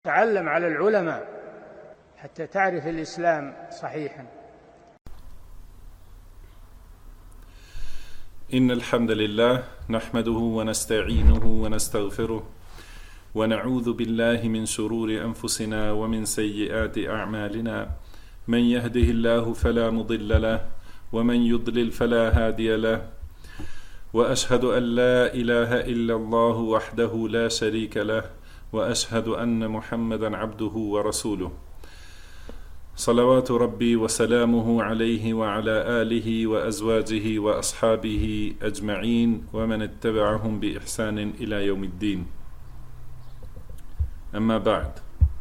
تعلم على العلماء حتى تعرف الإسلام صحيحا. إن الحمد لله نحمده ونستعينه ونستغفره ونعوذ بالله من شرور أنفسنا ومن سيئات أعمالنا. من يهده الله فلا مضل له ومن يضلل فلا هادي له، وأشهد أن لا إله إلا الله وحده لا شريك له، وأشهد أن محمدا عبده ورسوله. صلوات ربي وسلامه عليه وعلى آله وأزواجه وأصحابه أجمعين ومن اتبعهم بإحسان إلى يوم الدين. أما بعد.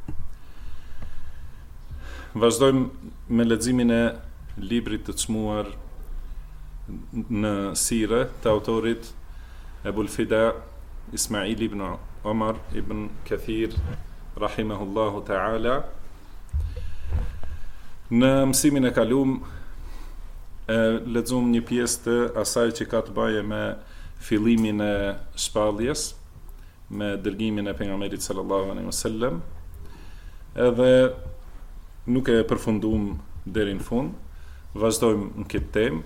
Vazhdojmë me leximin e librit të çmuar në sire të autorit Ebul Fida Ismail ibn Omar ibn Kathir rahimahullahu ta'ala. Në mësimin e kalum lexuam një pjesë të asaj që ka të bëjë me fillimin e shpalljes, me dërgimin e pejgamberit sallallahu alaihi wasallam. Edhe nuk e përfunduam deri në fund, vazhdojmë në këtë temë.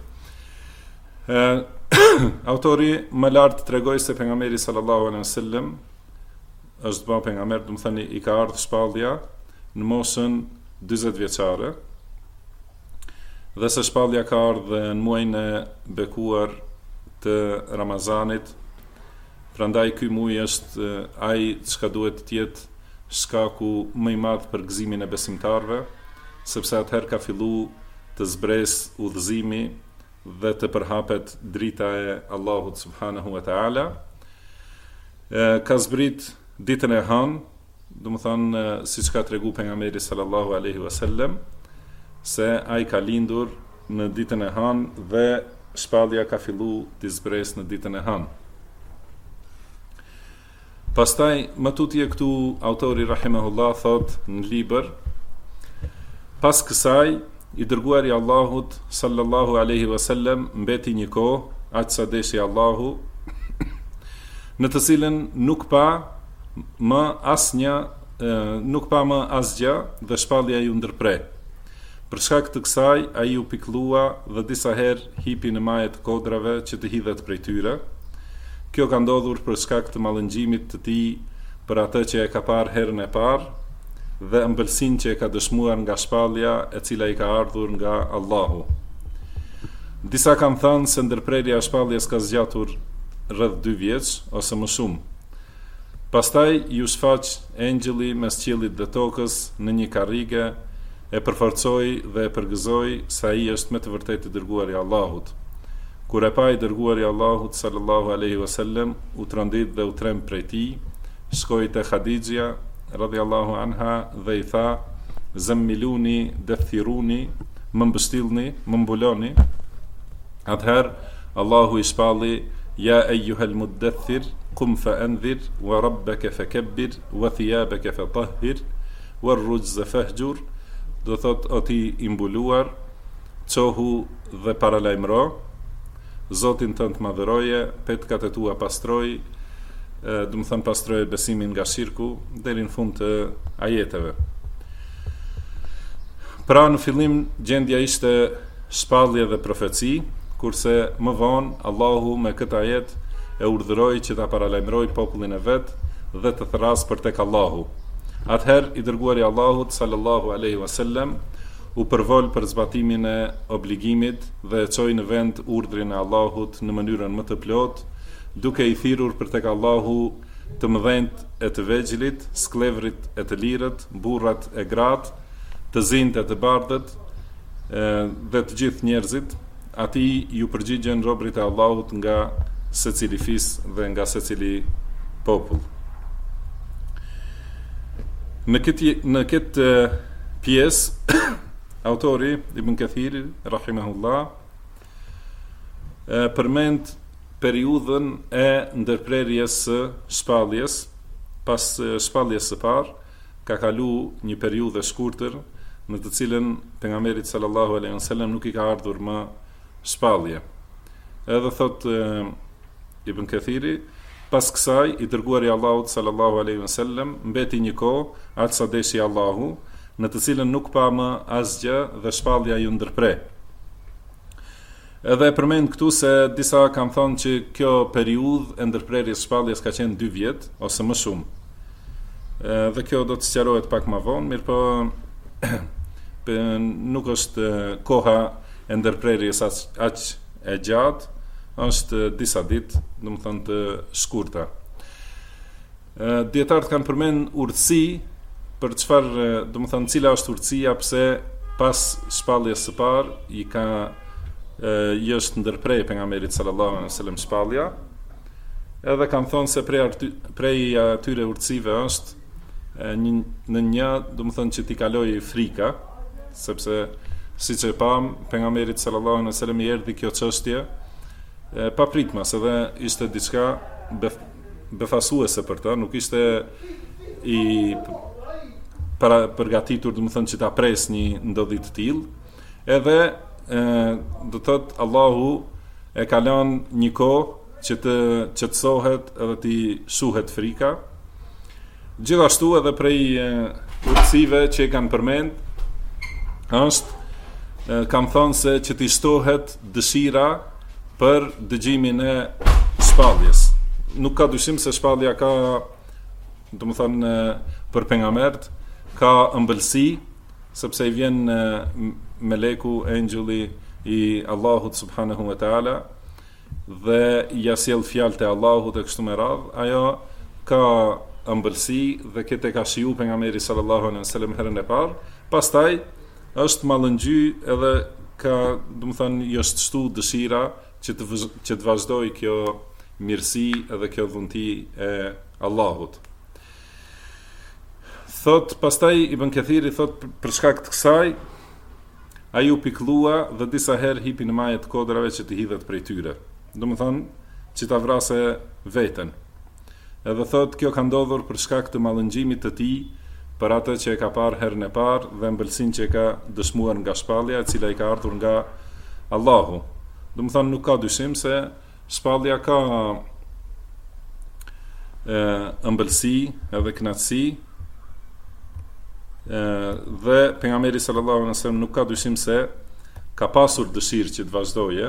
Autori më lart tregoi se pejgamberi sallallahu alaihi wasallam është bërë pejgamber, do të thënë i ka ardhur shpallja në moshën 40 vjeçare, dhe se shpallja ka ardhur në muajin e bekuar të Ramazanit. Prandaj ky muaj është ai çka duhet të jetë shkaku më i madh për gëzimin e besimtarëve, sepse atëherë ka filluar të zbresë udhëzimi dhe të përhapet drita e Allahut subhanahu wa ta'ala. Ka zbrit ditën e hanë, do të thonë siç ka treguar pejgamberi sallallahu alaihi wasallam, se ai ka lindur në ditën e hanë dhe shpallja ka filluar të zbresë në ditën e hanë. Pastaj më tutje këtu autori rahimahullah thot në libër: pas kësaj i dërguari i Allahut sallallahu alaihi wasallam mbeti një kohë aq sa deshi Allahu, në të cilën nuk pa më asgjë dhe shpallja ju ndërpre. Për shkak të kësaj ai u pikëllua dhe disa herë hipi në maje të kodrave që të hidhet prej tyre. Kjo ka ndodhur për shkak të mallëngjimit të tij për atë që e ka parë herën e parë dhe ëmbëlsinë që e ka dëshmuar nga shpallja e cila i ka ardhur nga Allahu. Disa kanë thënë se ndërprerja e shpalljes ka zgjatur rreth 2 vjeç ose më shumë. Pastaj ju shfaq engjëlli mes qiellit dhe tokës në një karrige, e përforcoi dhe e përgëzoi se ai është me të vërtetë i dërguari i Allahut. Kur e pa i dërguari i Allahut sallallahu alaihi wasallam, u trondit dhe u trem prej tij, shkoi te Khadijja radhiyallahu anha dhe i tha: "Zammiluni, dathiruni, më mbështillni, më mbuloni." Atëherë Allahu i shpalli: "Ya ayyuhal muddathir, qum fa anzir, wa rabbaka fakabbir, wa thiyabaka fatahhir, wa ar-rujza fahjur." Do thot: o ti i mbuluar, çohu dhe paralajmëro, Zotin tënd madhëroje, petkat e tua pastroj, do të thënë pastroje besimin nga shirku, deri në fund të ajeteve. Pra në fillim gjendja ishte shpallje dhe profeci, kurse më vonë Allahu me këtë ajet e urdhëroi që ta paralajmëroj popullin e vet dhe të thras për tek Allahu. Atëherë i dërguari i Allahut sallallahu alaihi wasallam u përvol për zbatimin e obligimit dhe e çoi në vend urdhrin e Allahut në mënyrën më të plotë, duke i thirrur për tek Allahu të mëdhenjt e të vegjëlit, sklevrit e të lirët, burrat e gratë, të zinjt e të bardhët dhe të gjithë njerëzit. Atij ju përgjigjen robërit e Allahut nga secili fis dhe nga secili popull. Në këtë pjesë autori Ibn Kathir rahimahullah përmend periudhën e ndërprerjes së shpalljes. Pas shpalljes së parë ka kalu një periudhë e shkurtër në të cilën pejgamberit sallallahu alaihi wasallam nuk i ka ardhur më shpallje. Edhe thot Ibn Kathiri Pas kësaj, i dërguari Allahut sallallahu alaihi wasallam mbeti një kohë, aq sa deshi Allahu, në të cilën nuk pa më asgjë dhe shpallja ju ndërpre. Edhe përmend këtu se disa kanë thënë që kjo periudhë e ndërprerjes shpalljes ka qenë 2 vjet ose më shumë. Dhe kjo do të sqarohet pak më vonë, mirëpo nuk është koha e ndërprerjes aq e gjatë, është disa ditë, domethënë të shkurta. Dietarët kanë përmend urtësi, për çfarë, domethënë cila është urtësia pse pas shpalljes së parë i ka është ndërprej pejgamberit sallallahu alaihi wasallam shpallja, edhe kanë thonë se prej atyre urtësive është në një, domethënë që t'i kaloi frika, sepse siç e pam pejgamberit sallallahu alaihi wasallam i erdhi kjo çështje pa pritmas, edhe ishte diçka befasuese për ta, nuk ishte i para përgatitur, domethënë që ta pres një ndodhi të tillë, edhe do thot Allahu e ka lënë një kohë që të qetësohet edhe të shuhet frika. Gjithashtu edhe prej urtësive që e kanë përmend është kanë thonë se që t'i shtohet dëshira për dëgjimin e shpalljes. Nuk ka dyshim se shpallja ka, domethënë për pejgambert, ka ëmbëlsi, sepse i vjen meleku, engjulli i Allahut subhanahu wa taala dhe ja sjell fjalët e Allahut e kështu me radhë. Ajo ka ëmbëlsi dhe këtë ka shiju pejgamberi sallallahu alaihi wasallam herën e parë. Pastaj është mallëngjy edhe ka, domethënë, i është shtu dëshira që të vazhdoj kjo mirësi edhe kjo dhunti e Allahut. Thot, pastaj Ibn Kathiri thot, për shkak të kësaj, ai u pikëllua dhe disa herë hipi në majë të kodrave që të hidhet prej tyre. Domethënë, që ta vrasë veten. Edhe thot, kjo ka ndodhur për shkak të mallëngjimit të tij për atë që e ka parë herën e parë dhe ëmbëlsinë që e ka dëshmuar nga shpallja, e cila i ka ardhur nga Allahu. Domethënë, nuk ka dyshim se shpallja ka ëmbëlsi edhe kënaqësi, dhe pejgamberi sallallahu alaihi wasallam nuk ka dyshim se ka pasur dëshirë që të vazhdoje.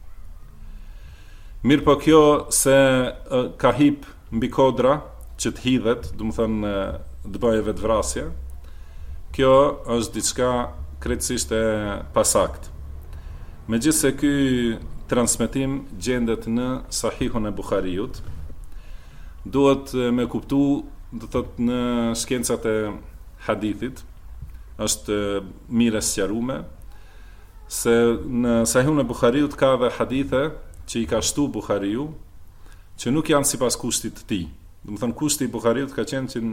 Mirë po kjo se ka hip mbi kodra që të hidhet, domethënë të bëjë vetvrasje, kjo është diçka krejtësisht e pasakt. Megjithse ky transmetim gjendet në Sahihun e Buhariut, duhet me kuptu, do të thotë, në shkencat e hadithit është mirë sqaruar se në Sahihun e Buhariut ka dhe hadithe që i ka shtu Buhariu që nuk janë sipas kushtit të tij. Domethënë kushti i Buhariut ka qenë që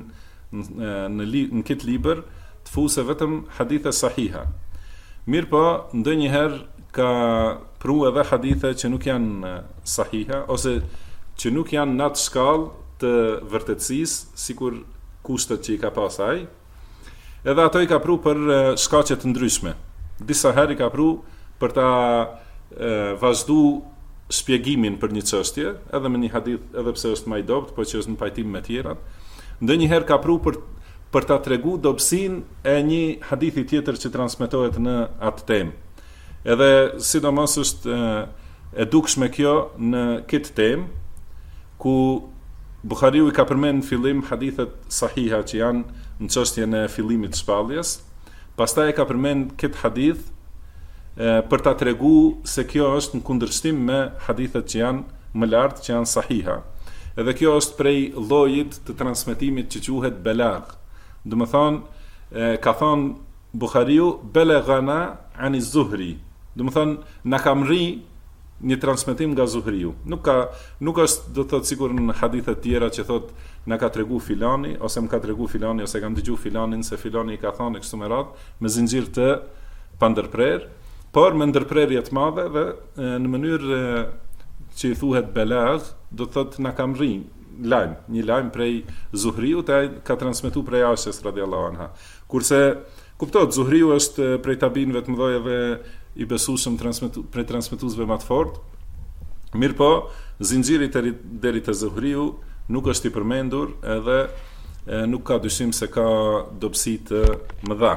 në këtë libër të fuse vetëm hadithe sahiha. Mirë po, ndonjëherë ka pru edhe hadithe që nuk janë sahiha ose që nuk janë në atë shkallë të vërtetësisë sikur kushtet që i ka pas ai. Edhe ato i ka pru për shkaqe të ndryshme. Disa herë i ka pru për ta vazhdu shpjegimin për një çështje, edhe me një hadith, edhe pse është më i dobët, por që është në pajtim me tjerat. Ndonjëherë ka pru për ta tregu dobësinë e një hadithi tjetër që transmetohet në atë temë. Edhe sidomos është e dukshme kjo në këtë temë, ku Buhariu i ka përmend në fillim hadithet sahiha që janë në çështjen e fillimit të shpalljes, pastaj e ka përmend këtë hadith për ta treguar se kjo është në kundërshtim me hadithet që janë më lart, që janë sahiha. Edhe kjo është prej llojit të transmetimit që quhet belagh. Domethënë ka thënë Buhariu belaghana ani Zuhri. Domethënë na ka mri një transmetim nga Zuhriu. Nuk është, do të thotë, sikur në hadithe të tjera që thotë na ka tregu filani ose më ka tregu filani ose kam dëgju filanin se filani i ka thënë kështu me radhë, me zinxhir të pandërprer, por me ndërprerje të madhe dhe në mënyrë që i thuhet belagh, do të thotë na ka mri një lajm prej Zuhriut, ai ka transmetuar prej Aishës radhiyallahu anha. Kurse kuptohet Zuhriu është prej tabinëve të mëdhenj dhe i besueshëm prej transmetuesve më të fortë. Mirë po, zinxhiri deri te Zuhriu nuk është i përmendur edhe nuk ka dyshim se ka dobësi të mëdha.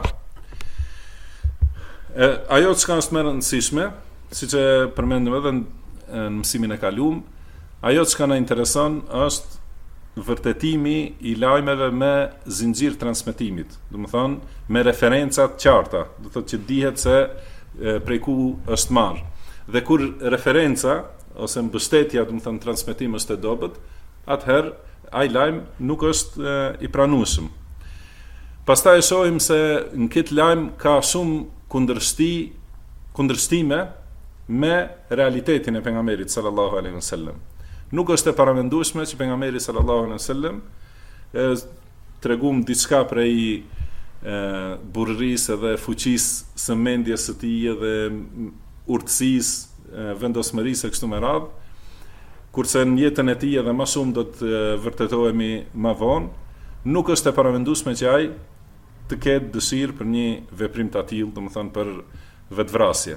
Ajo çka është më e rëndësishme, siç e përmendëm edhe në mësimin e kaluam, ajo çka na intereson është vërtetimi i lajmeve me zinxhir transmetimit, do të thonë me referenca të qarta, do thotë që dihet se prej ku është marrë. Dhe kur referenca ose mbështetja, do të thonë transmetim është e dobët, atëherë ai lajm nuk është i pranueshëm. Pastaj e shohim se në këtë lajm ka shumë kundërshtime me realitetin e pejgamberit sallallahu alaihi wasallam. Nuk është e paramendueshme që pejgamberi sallallahu alaihi wasallam tregum diçka prej burrisë dhe fuqisë së mendjes së tij dhe urtësisë, vendosmërisë e kështu me radhë, kurse në jetën e tij edhe më shumë do të vërtetohemi më vonë, nuk është e paramendueshme që ai të ketë dëshirë për një veprim të tillë, domethënë për vetvrasje.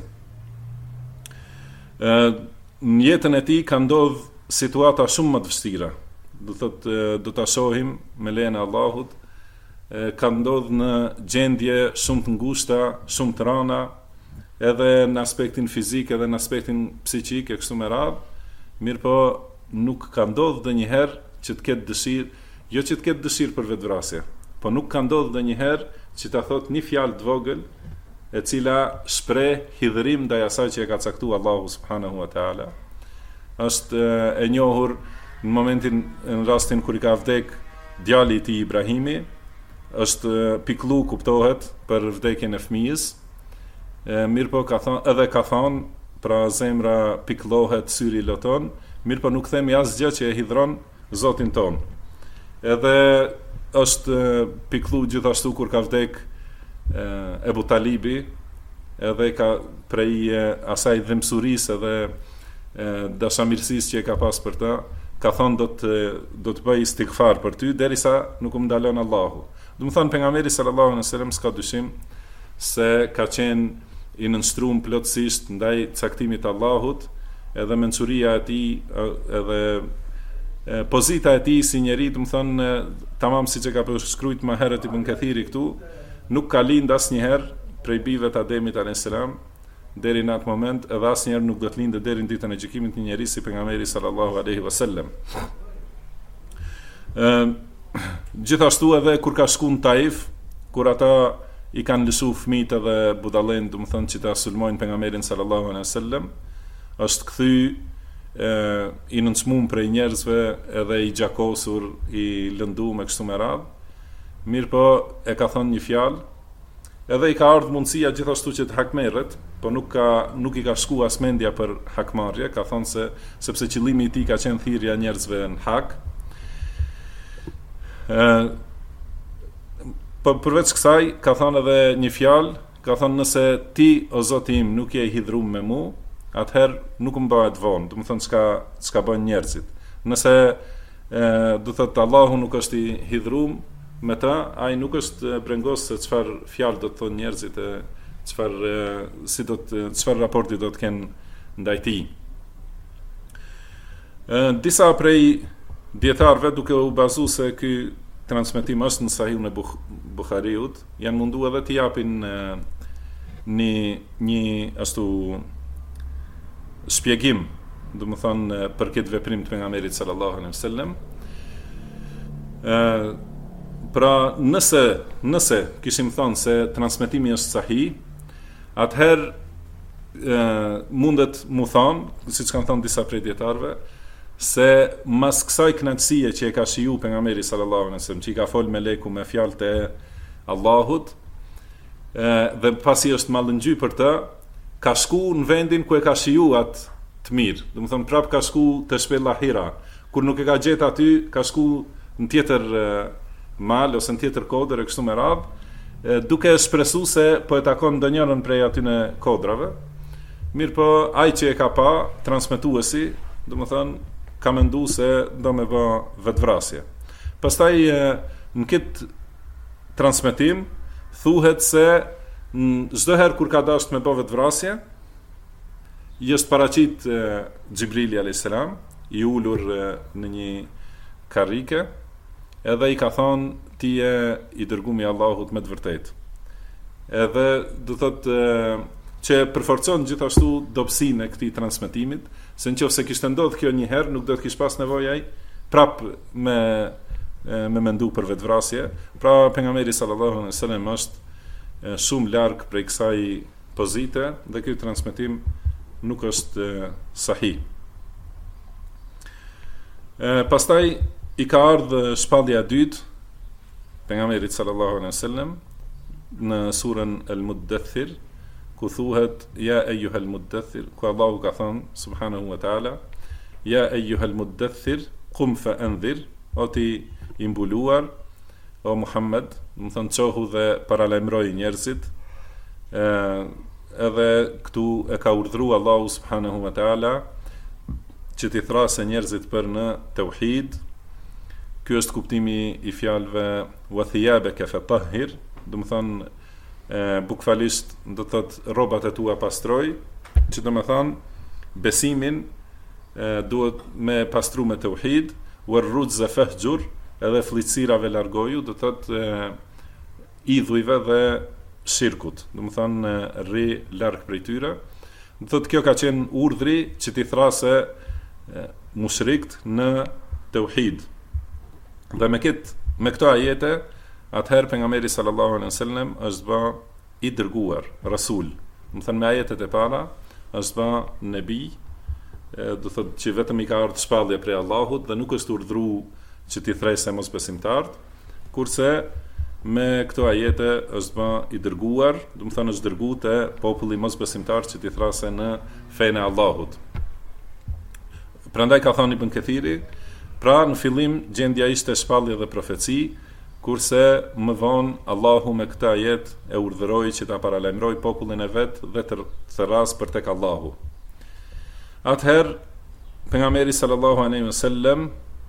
Në jetën e tij ka ndodhur situata shumë më të vështira. Do ta shohim me lejen e Allahut, ka ndodhur në gjendje shumë të ngushta, shumë të rëna, edhe në aspektin fizik edhe në aspektin psiqik e kështu me radhë, mirëpo nuk ka ndodhur ndonjëherë që të ketë dëshirë, jo që të ketë dëshirë për vetvrasje, po nuk ka ndodhur ndonjëherë që ta thotë një fjalë të vogël e cila shpreh hidhërim ndaj asaj që e ka caktuar Allahu subhanahu wa taala. Është e njohur në rastin kur i ka vdek djali i tij Ibrahimi, është pikëllu kuptohet për vdekjen e fëmijës. Mirëpo ka thonë, pra zemra pikëllohet, syri loton, mirëpo nuk themi asgjë që e hidhron Zotin ton. Edhe është pikëllu gjithashtu kur ka vdek Ebu Talibi, edhe ka prej asaj dhimbsurisë edhe dashamirësisë që e ka pas për ta, ka thonë do të bëj istighfar për ty derisa nuk më ndalon Allahu. Do të thonë pejgamberi sallallahu alaihi wasallam s'ka dyshim se ka qenë i nënshtruar plotësisht ndaj caktimit të Allahut, edhe mençuria e tij edhe pozita e tij si njeri, do të thonë tamam siç e ka përshkruajtur më herët Ibn Kathiri këtu, nuk ka lind asnjëherë prej bijve të Ademit alayhis salam deri në atë moment, edhe asnjëherë nuk do të lindë deri në ditën e gjykimit një njerëz si pejgamberi sallallahu alaihi wasallam. Gjithashtu edhe kur ka shkuar në Taif, kur ata i kanë lëshu fëmijët edhe budallën, do të thonë që ta sulmojnë pejgamberin sallallahu alaihi wasallam, është kthy i nënçmuar prej njerëzve edhe i gjakosur, i lënduar me kështu me radhë. Mirëpo e ka thënë një fjalë, edhe i ka ardhur mundësia gjithashtu që të hakmerret, po nuk i ka shkuar as mendja për hakmarrje, ka thënë sepse qëllimi i tij ka qenë thirrja njerëzve në hak. Po përveç kësaj ka thënë edhe një fjalë, ka thënë nëse ti o Zoti im nuk je i hidhur me mua, atëherë nuk më bëhet vonë, do të thonë çka bën njerëzit. Nëse do thotë Allahu nuk është i hidhur me ta, ai nuk është brengos se çfarë fjalë do të thonë njerëzit, çfarë raporti do të kenë ndaj tij. Disa prej dietarëve duke u bazuar se ky transmetim është në Sahihun e Buhariut, janë mundu edhe të japin një ashtu shpjegim, do të thonë për këtë veprim të pejgamberit sallallahu alaihi wasallam. Pra nëse kishim thënë se transmetimi është sahih, atëherë mundet mu thonë, siç kanë thënë disa prej dietarëve, se mas kësaj kënaqësie që e ka shiju pejgamberi sallallahu alaihi wasallam, që i ka fol me leku me fjalët e Allahut, dhe pasi është mallëngjy për të, ka shku në vendin ku e ka shiju atë të mirë. Do të thonë prap ka shku te shpella Hira, kur nuk e ka gjetë aty, ka shku në tjetër mal ose në tjetër kodër e kështu me radhë, duke shpresuar se po e takon ndonjërin prej atyne kodrave. Mirëpo ai që e ka pa, transmetuesi, do të thonë ka menduar se do me bë vetvrasje. Pastaj në këtë transmetim thuhet se çdo herë kur ka dashur me bë vetvrasje, i është paraqit Xhibrili alayhis salam, i ulur në një karrike, edhe i ka thonë ti je i dërguari i Allahut me të vërtetë. Edhe do thotë që përforcon gjithashtu dobësinë e këtij transmetimit, se nëse kishte ndodhur kjo një herë, nuk do të kishte pas nevojë ai prap me mendu për vetvrasje. Pra pejgamberi sallallahu alaihi wasallam është shumë larg prej kësaj pozite dhe ky transmetim nuk është sahih. Pastaj i ka ardhur shpallja e dytë pejgamberit sallallahu alaihi wasallam në surën Al-Muddathir, ku thuhet ja ayyuhal muddathir, ku Allahu ka thënë subhanahu wa taala ja ayyuhal muddathir qum fa anzir, o ti i mbuluar o Muhammed, do të thonë çohu dhe paralajmëroj njerëzit. Edhe këtu e ka urdhëruar Allahu subhanahu wa taala që t'i thrasë njerëzit për në tauhid. Ky është kuptimi i fjalëve wa thiyabaka fatahhir, do të thonë bukfalisht do të thotë rrobat e tua pastroj, që do të thonë besimin duhet me pastru me tauhid, warrujza fahjur, edhe fllitsirave largoju, do të thotë idhujve dhe shirkut, do të thonë rri larg prej tyre. Do të thotë kjo ka qenë urdhri që t'i thrasë mushrikt në tauhid. Dhe me këto ajete, atëherë pejgamberi sallallahu alaihi wasallam është bë i dërguar, rasul. Do të thënë me ajetet e para është bë nebi, do thotë që vetëm i ka ardhur shpallje prej Allahut dhe nuk është urdhëruar që t'i thresë mosbesimtarët, kurse me këto ajete është bë i dërguar, do të thënë është dërguar te populli mosbesimtar që t'i thrasë në fenë e Allahut. Prandaj ka thënë Ibn Kathiri, pra në fillim gjendja ishte shpallje dhe profeci, kurse më vonë Allahu me këtë ajet e urdhëroi që ta paralajmëroj popullin e vet dhe të therras për tek Allahu. Atëherë pejgamberi sallallahu alaihi wasallam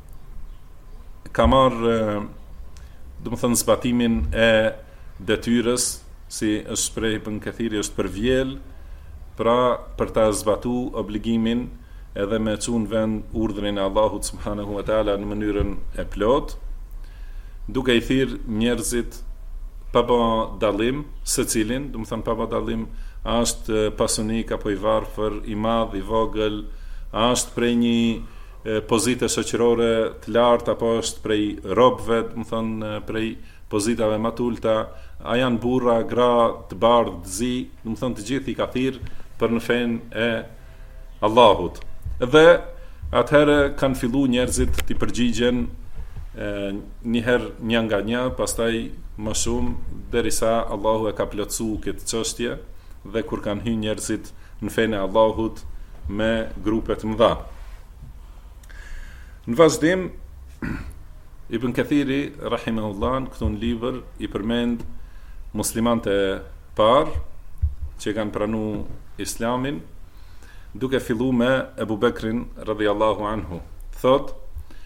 ka marrë, do të thënë, zbatimin e detyrës, si është shpreh Ibn Kathiri, është për vjell, pra për ta zbatu obligimin edhe me çun vend urdhrin e Allahut subhanahu wa taala në mënyrën e plot, duke i thirr njerëzit pa bë dallim secilin, do të thënë pa bë dallim a është pasunik apo i varfër, i madh, i vogël, a është prej një pozite shoqërore të lartë apo është prej robëve, do të thënë prej pozitave më të ulta, a janë burra, gra, të bardhë, të zi, do të thënë të gjithë i ka thirr për në fenë e Allahut. Dhe atëherë kanë filluar njerëzit të përgjigjen njëherë një nga një, pastaj më shumë, derisa Allahu e ka plotësuar këtë çështje, dhe kur kanë hyrë njerëzit në fenë e Allahut me grupe të mëdha. Në vazhdim, Ibn Kathiri rahimahullah këtu në libër i përmend muslimanët e parë që kanë pranuar Islamin, duke filluar me Ebu Bekrin radhiyallahu anhu. Thot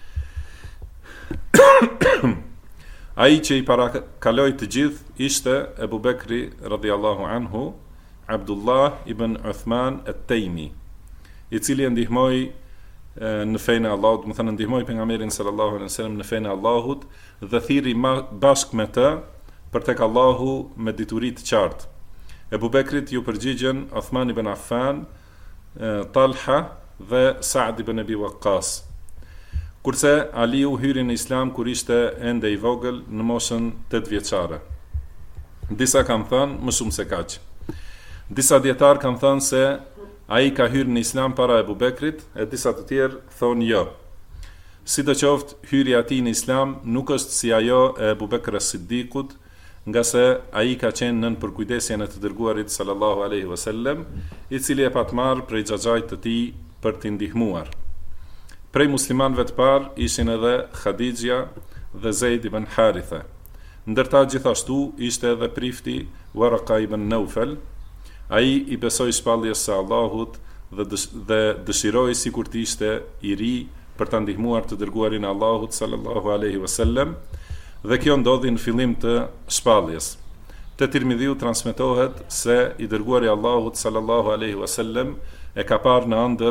ai që i parakaloi të gjithë ishte Ebu Bekri radhiyallahu anhu, Abdullah ibn Uthman at-Taymi, i cili e ndihmoi në fenë e Allahut, do të thënë ndihmoi pejgamberin sallallahu alaihi wasallam në fenë e Allahut dhe thirri bashkë me të për tek Allahu me dituri të qartë. Ebu Bekrit ju përgjigjen Uthman ibn Affan, Talha dhe Sa'd ibn Abi Waqqas. Kurse Aliu hyri në Islam kur ishte ende i vogël në moshën 8 vjeçare. Disa kanë thënë më shumë se kaq. Disa dietar kanë thënë se ai ka hyrë në Islam para Ebu Bekrit, e disa të tjerë thonë jo. Sidoqoftë, hyrja e tij në Islam nuk është si ajo e Ebu Bekrit as-Siddiqut, nga se ai ka qenë nën përkujdesjen e të dërguarit sallallahu alaihi wasallam, i cili e pat marrë prej xhaxhait të tij për t'i ndihmuar. Prej muslimanëve të parë ishin edhe Khadija dhe Zeid ibn Haritha. Ndërta gjithashtu ishte edhe prifti Waraka ibn Naufal. Ai i besoi shpalljes së Allahut dhe dëshiroi sikur të ishte i ri për ta ndihmuar të dërguarin e Allahut sallallahu alaihi wasallam, dhe kjo ndodhi në fillim të shpalljes. Te Tirmidhiu transmetohet se i dërguari i Allahut sallallahu alaihi wasallam e ka parë në ëndër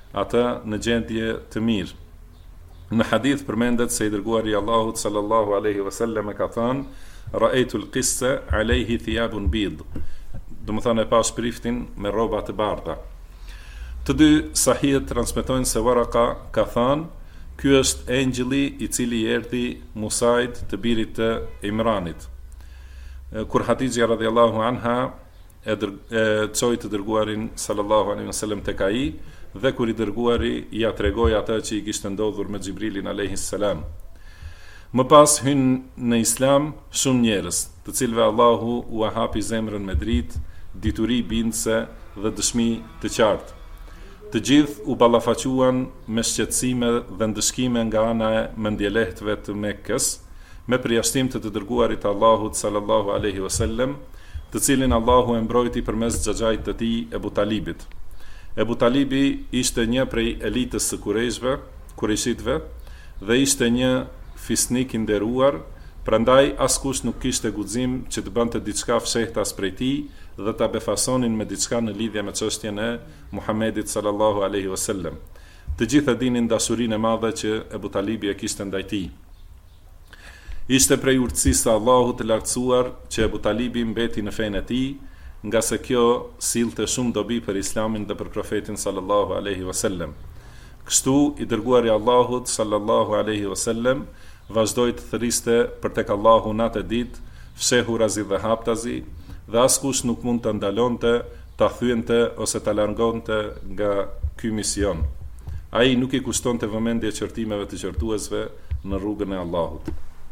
ata në gjendje të mirë. Në hadith përmendet se i dërguari i Allahut sallallahu alaihi wasallam ka thënë: "Ra'aytu al-qissa alayhi thiyabun bid." Do të thonë e pa shpriftin me rroba të bardha. Të dy sahih transmetojnë se Waraka ka thënë: "Ky është engjëlli i cili i erdhi Musait të birit të Imranit." Kur Hatixha radhiyallahu anha e çoi të dërguarin sallallahu alaihi wasallam tek ai, dhe kur i dërguari ja tregoi atë që i kishte ndodhur me Xhibrilin alayhis salam. Më pas hyn në Islam shumë njerëz, të cilëve Allahu u hapi zemrën me dritë, dituri bindse dhe dëshmi të qartë. Të gjithë u ballafaquan me shqetësime dhe ndëshkime nga ana e mendjelehtëve të Mekkës, me përjashtim të dërguarit Allahut sallallahu alaihi wasallam, të cilin Allahu e mbrojti përmes xhaxhait të tij Ebu Talibit. Ebu Talibi ishte një prej elitës së Kurejshitëve dhe ishte një fisnik i nderuar, prandaj askush nuk kishte guxim që të bënte diçka fshehtas prej tij dhe ta befasonin me diçka në lidhje me çështjen e Muhamedit sallallahu alaihi wasallam. Të gjithë e dinin dashurinë e madhe që Ebu Talibi e kishte ndaj tij. Ishte prej urtësisë së Allahut të lartësuar që Ebu Talibi mbeti në fenë e tij, nga se kjo sillte shumë dobi për Islamin dhe për profetin sallallahu alaihi wasallam. Kështu i dërguari i Allahut sallallahu alaihi wasallam vazhdoi të thëriste për tek Allahu natë ditë, fshehurazi dhe haptazi, dhe askush nuk mund të ndalonte, ta thyente ose ta largonte nga ky mision. Ai nuk i kushtonte vëmendje qortimeve të qortuesve në rrugën e Allahut.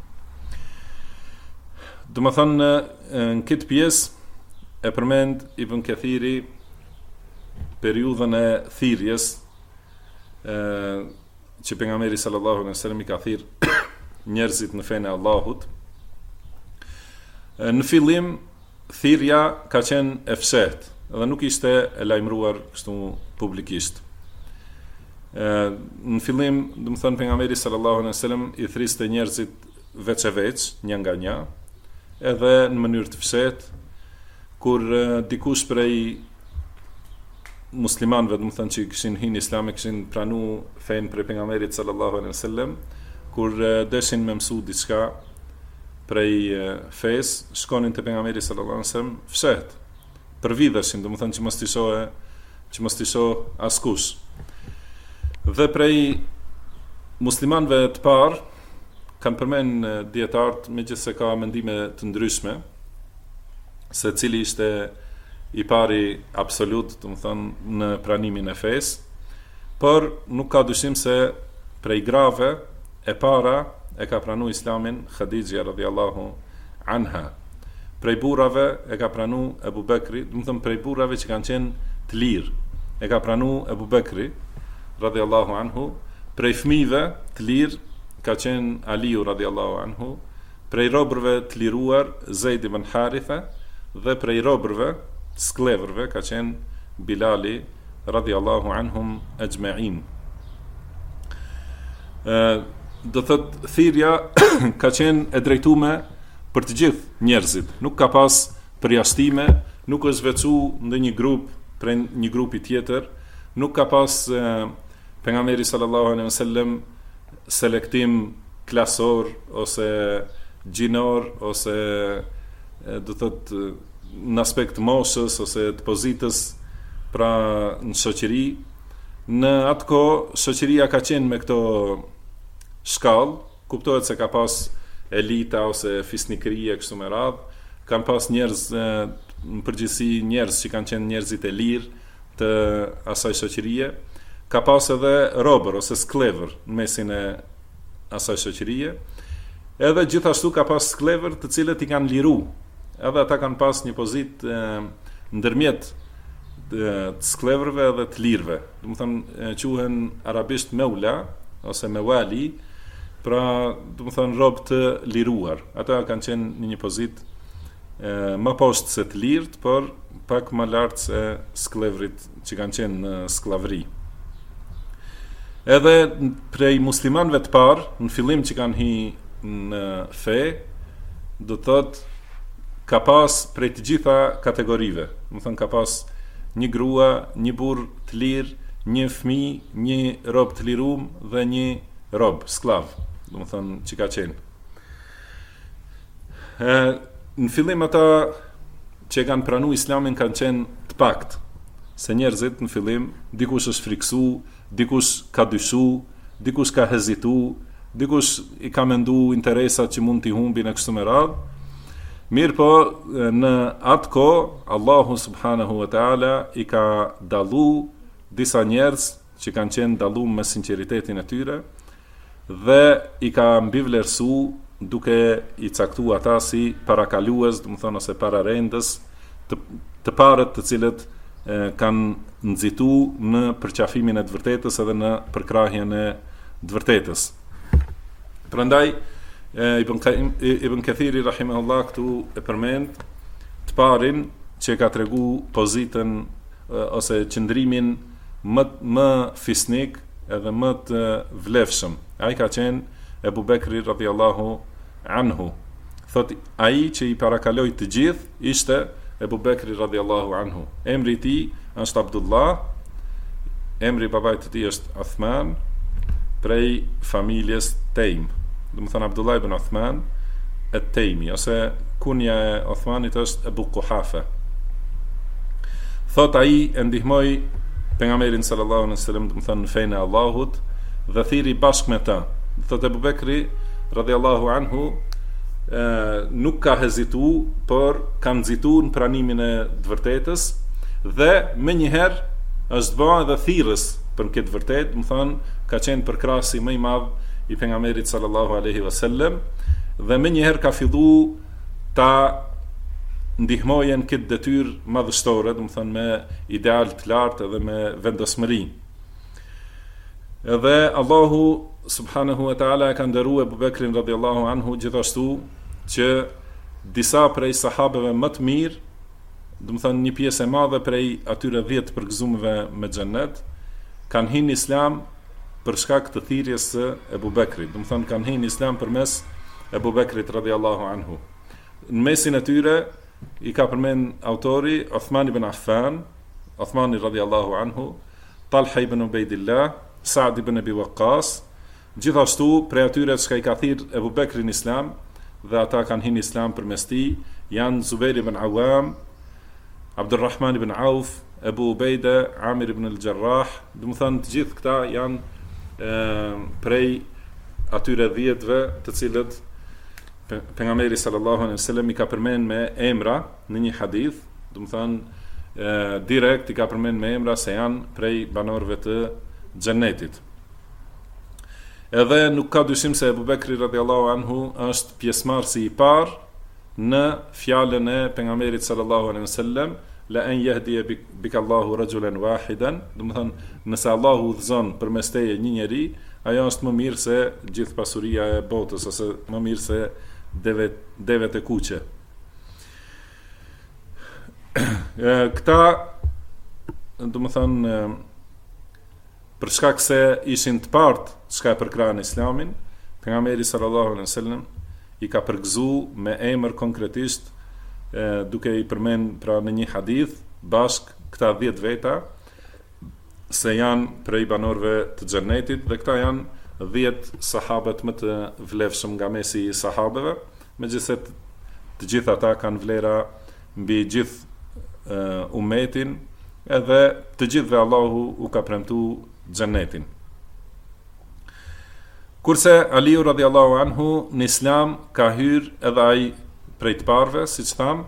Domethënë në këtë pjesë e përmend Ibn Kathiri periudhën e thirrjes që pejgamberi sallallahu alaihi wasallam i ka thirr njerëzit në fenë e Allahut. Në fillim thirrja ka qenë e fshehtë dhe nuk ishte e lajmëruar kështu publikisht. Në fillim, do të thënë pejgamberi sallallahu alaihi wasallam i thriste njerëzit veç e veç, një nga një, edhe në mënyrë të fshehtë, kur dikush prej muslimanëve, do të thënë që kishin hyrë në Islam, kishin pranuar fenë prej pejgamberit sallallahu alaihi wasallam, kur deshin me mësu diçka prej fesë, shkonin te pejgamberi sallallahu alaihi wasallam fshehtë. Përvidheshin, do të thënë që mos të shoh askush. Dhe prej muslimanëve të parë kanë përmend dietarët, megjithëse ka mendime të ndryshme se cili ishte i pari absolut, do të thënë në pranimin e fesë, por nuk ka dyshim se prej grave e para e ka pranuar Islamin Khadijja radhiyallahu anha. Prej burrave e ka pranuar Ebu Bekri, do të thënë prej burrave që kanë qenë të lirë, e ka pranuar Ebu Bekri radhiyallahu anhu. Prej fëmijëve të lirë ka qenë Aliu radhiyallahu anhu. Prej robërve të liruar Zeid ibn Haritha, dhe prej robërve, sklevrëve, ka qenë Bilali radhiyallahu anhum ajma'in. Do thot thirrja ka qenë e drejtuar për të gjithë njerëzit, nuk ka pas përjashtime, nuk është veçu ndonjë grup prej një grupi tjetër, nuk ka pas pejgamberi sallallahu alaihi wasallam selektim klasor ose gjinor ose do thot në aspekt moshës ose të pozitës, pra në shoqëri. Në atë kohë shoqëria ka qenë me këto shkallë, kuptohet se ka pas elita ose fisnikërie kështu me radhë, kanë pas njerëz në përgjithësi njerëz që kanë qenë njerëzit e lirë të asaj shoqërie, ka pas edhe robër ose sklevër në mesin e asaj shoqërie, edhe gjithashtu ka pas sklevër të cilët i kanë liru, edhe ata kanë pas një pozitë ndërmjet të sklevrëve dhe të lirëve. Do të thënë quhen arabisht meula ose mewali, pra do të thënë rob të liruar. Ata kanë qenë në një pozitë më poshtë se të lirët, por pak më lart se sklevrit që kanë qenë në sklavëri. Edhe prej muslimanëve të parë, në fillim që kanë hyrë në fe, do të thotë ka pas prej të gjitha kategorive. Do të thënë ka pas një grua, një burr të lirë, një fëmijë, një rob të lirum dhe një rob, sklav, do të thonë që ka qenë. Në fillim ata që kanë pranu islamin kanë qenë të pakt, se njerëzit në fillim, dikush është friksu, dikush ka dyshu, dikush ka hezitu, dikush i ka mendu interesat që mund t'i humbin e kështu me radhë. Mirë po, në atë ko, Allahu subhanahu wa ta'ala i ka dalu disa njerëz që kanë qenë dalu me sinceritetin e tyre dhe i ka mbivlerësu duke i caktu ata si parakalues, do të thonë ose pararendës të parët të cilët kanë nxitu në përqafimin e të vërtetës edhe në përkrahjen e të vërtetës. Prandaj Ibn Kathiri rahimahullah këtu e përmend të parin që ka tregu pozitën ose qëndrimin më fisnik edhe më të vlefshëm. Ai ka qenë Ebu Bekri radhiyallahu anhu. Thot ai që i parakaloi të gjithë ishte Ebu Bekri radhiyallahu anhu. Emri i tij është Abdullah, emri i babait të tij është Uthman, prej familjes Taym. Do të thonë Abdullah ibn Uthman at-Taymi, ose kunja e Uthmanit është Abu Quhafa. Thot ai e ndihmoi pejgamberin sallallahu alaihi wasallam, do të thonë në fenë e Allahut dhe thiri bashkë me ta. Thot Ebu Bekri radhiyallahu anhu nuk ka hezitu, por ka nxitu në pranimin e të vërtetës dhe menjëherë është bërë edhe thirrës për këtë vërtetë, do të thonë ka qenë përkrahasi më i madh i pejgamberit sallallahu alaihi wasallam dhe menjëherë ka filluar ta ndihmojen këtë detyrë madhështore, do të thonë me ideal të lartë edhe me vendosmëri. Edhe Allahu subhanahu wa ta'ala ka nderuar Abu Bekrin radhiyallahu anhu gjithashtu që disa prej sahabeve më të mirë, do të thonë një pjesë e madhe prej atyre 10 përgëzuarve me xhennet, kanë hyrë në Islam për shkak të thirrjes së Abu Bekrit. Do të thonë kanë hyrë në Islam përmes Abu Bekrit radhiyallahu anhu. Në mesin e tyre i ka përmend autori Uthman ibn Affan, Uthmani radhiyallahu anhu, Talha ibn Ubaydillah, Sa'd ibn Abi Waqqas, gjithashtu prej atyre që i ka thirrë Abu Bekri në Islam dhe ata kanë hyrë në Islam përmes tij janë Zubair ibn Awam, Abdurrahman ibn Auf, Abu Ubejda, Amir ibn al-Jarrah. Do të thonë të gjithë këta janë prej atyre 10-ve të cilët pejgamberi sallallahu alaihi wasallam i ka përmend me emra në një hadith, do të thonë direkt i ka përmend me emra se janë prej banorëve të xhennetit. Edhe nuk ka dyshim se Abu Bekri radhiyallahu anhu është pjesëmarrësi i parë në fjalën e pejgamberit sallallahu alaihi wasallam, la an yahdi bika Allahu rajulan wahidan, do të thonë nëse Allahu udhëzon përmes teje një njeri, ajo është më mirë se gjithë pasuria e botës, ose më mirë se devet e kuqe. Këta, do të thonë, për shkak se ishin të partë çka e përkrahen Islamin, pejgamberi sallallahu alaihi wasallam i ka përgëzuar me emër konkretisht, duke i përmend pra në një hadith bashk këta 10 veta se janë prej banorëve të xhennetit dhe këta janë 10 sahabët më të vlefshëm nga mesi i sahabeve, megjithëse të gjithë ata kanë vlera mbi gjithë umetin, edhe të gjithëve Allahu u ka premtuar xhennetin. Kurse Aliu radhiyallahu anhu në Islam ka hyrë edhe ai prej të parëve, siç tham,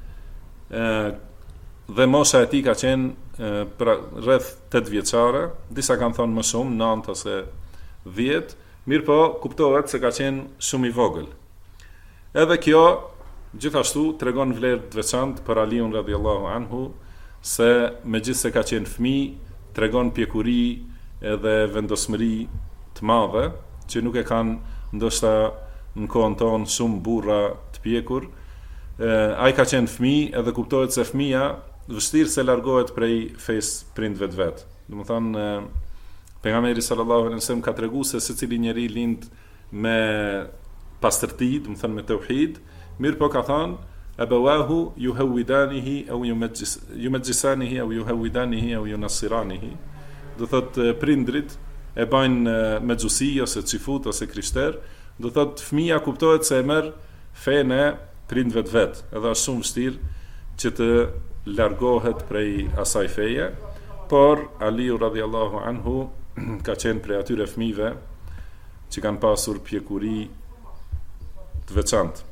dhe mosha e tij ka qenë rreth 8 vjeçare, disa kanë thënë më shumë, 9 ose 10, mirë po kuptohet se ka qenë shumë i vogël. Edhe kjo gjithashtu tregon vlerë të veçantë për Aliun radhiyallahu anhu, se megjithëse ka qenë fëmijë, tregon pjekuri edhe vendosmëri të madhe, që nuk e kanë ndoshta në kohën tonë shumë burra të pjekur. Ai ka qenë fëmijë edhe kuptohet se fëmia vështirë se largohet prej fesë prindve të vet. Do të thonë pejgamberi sallallahu alaihi wasallam ka treguar se secili njeri lind me pastërti, do të thonë me tauhid, mirë po ka thënë abawahu yuhawidanihi aw yumajjisanihi aw yuhawidanihi aw yunassiranihi. Do do thot prindrit e bajnë me xhusi ose çifut ose krishter, do thot fëmia kuptohet se e merr fenë e prindve të vet, edhe është shumë vështirë që të largohet prej asaj feje, por Aliu radhiyallahu anhu ka qenë prej atyre fëmijëve që kanë pasur pjekuri të veçantë.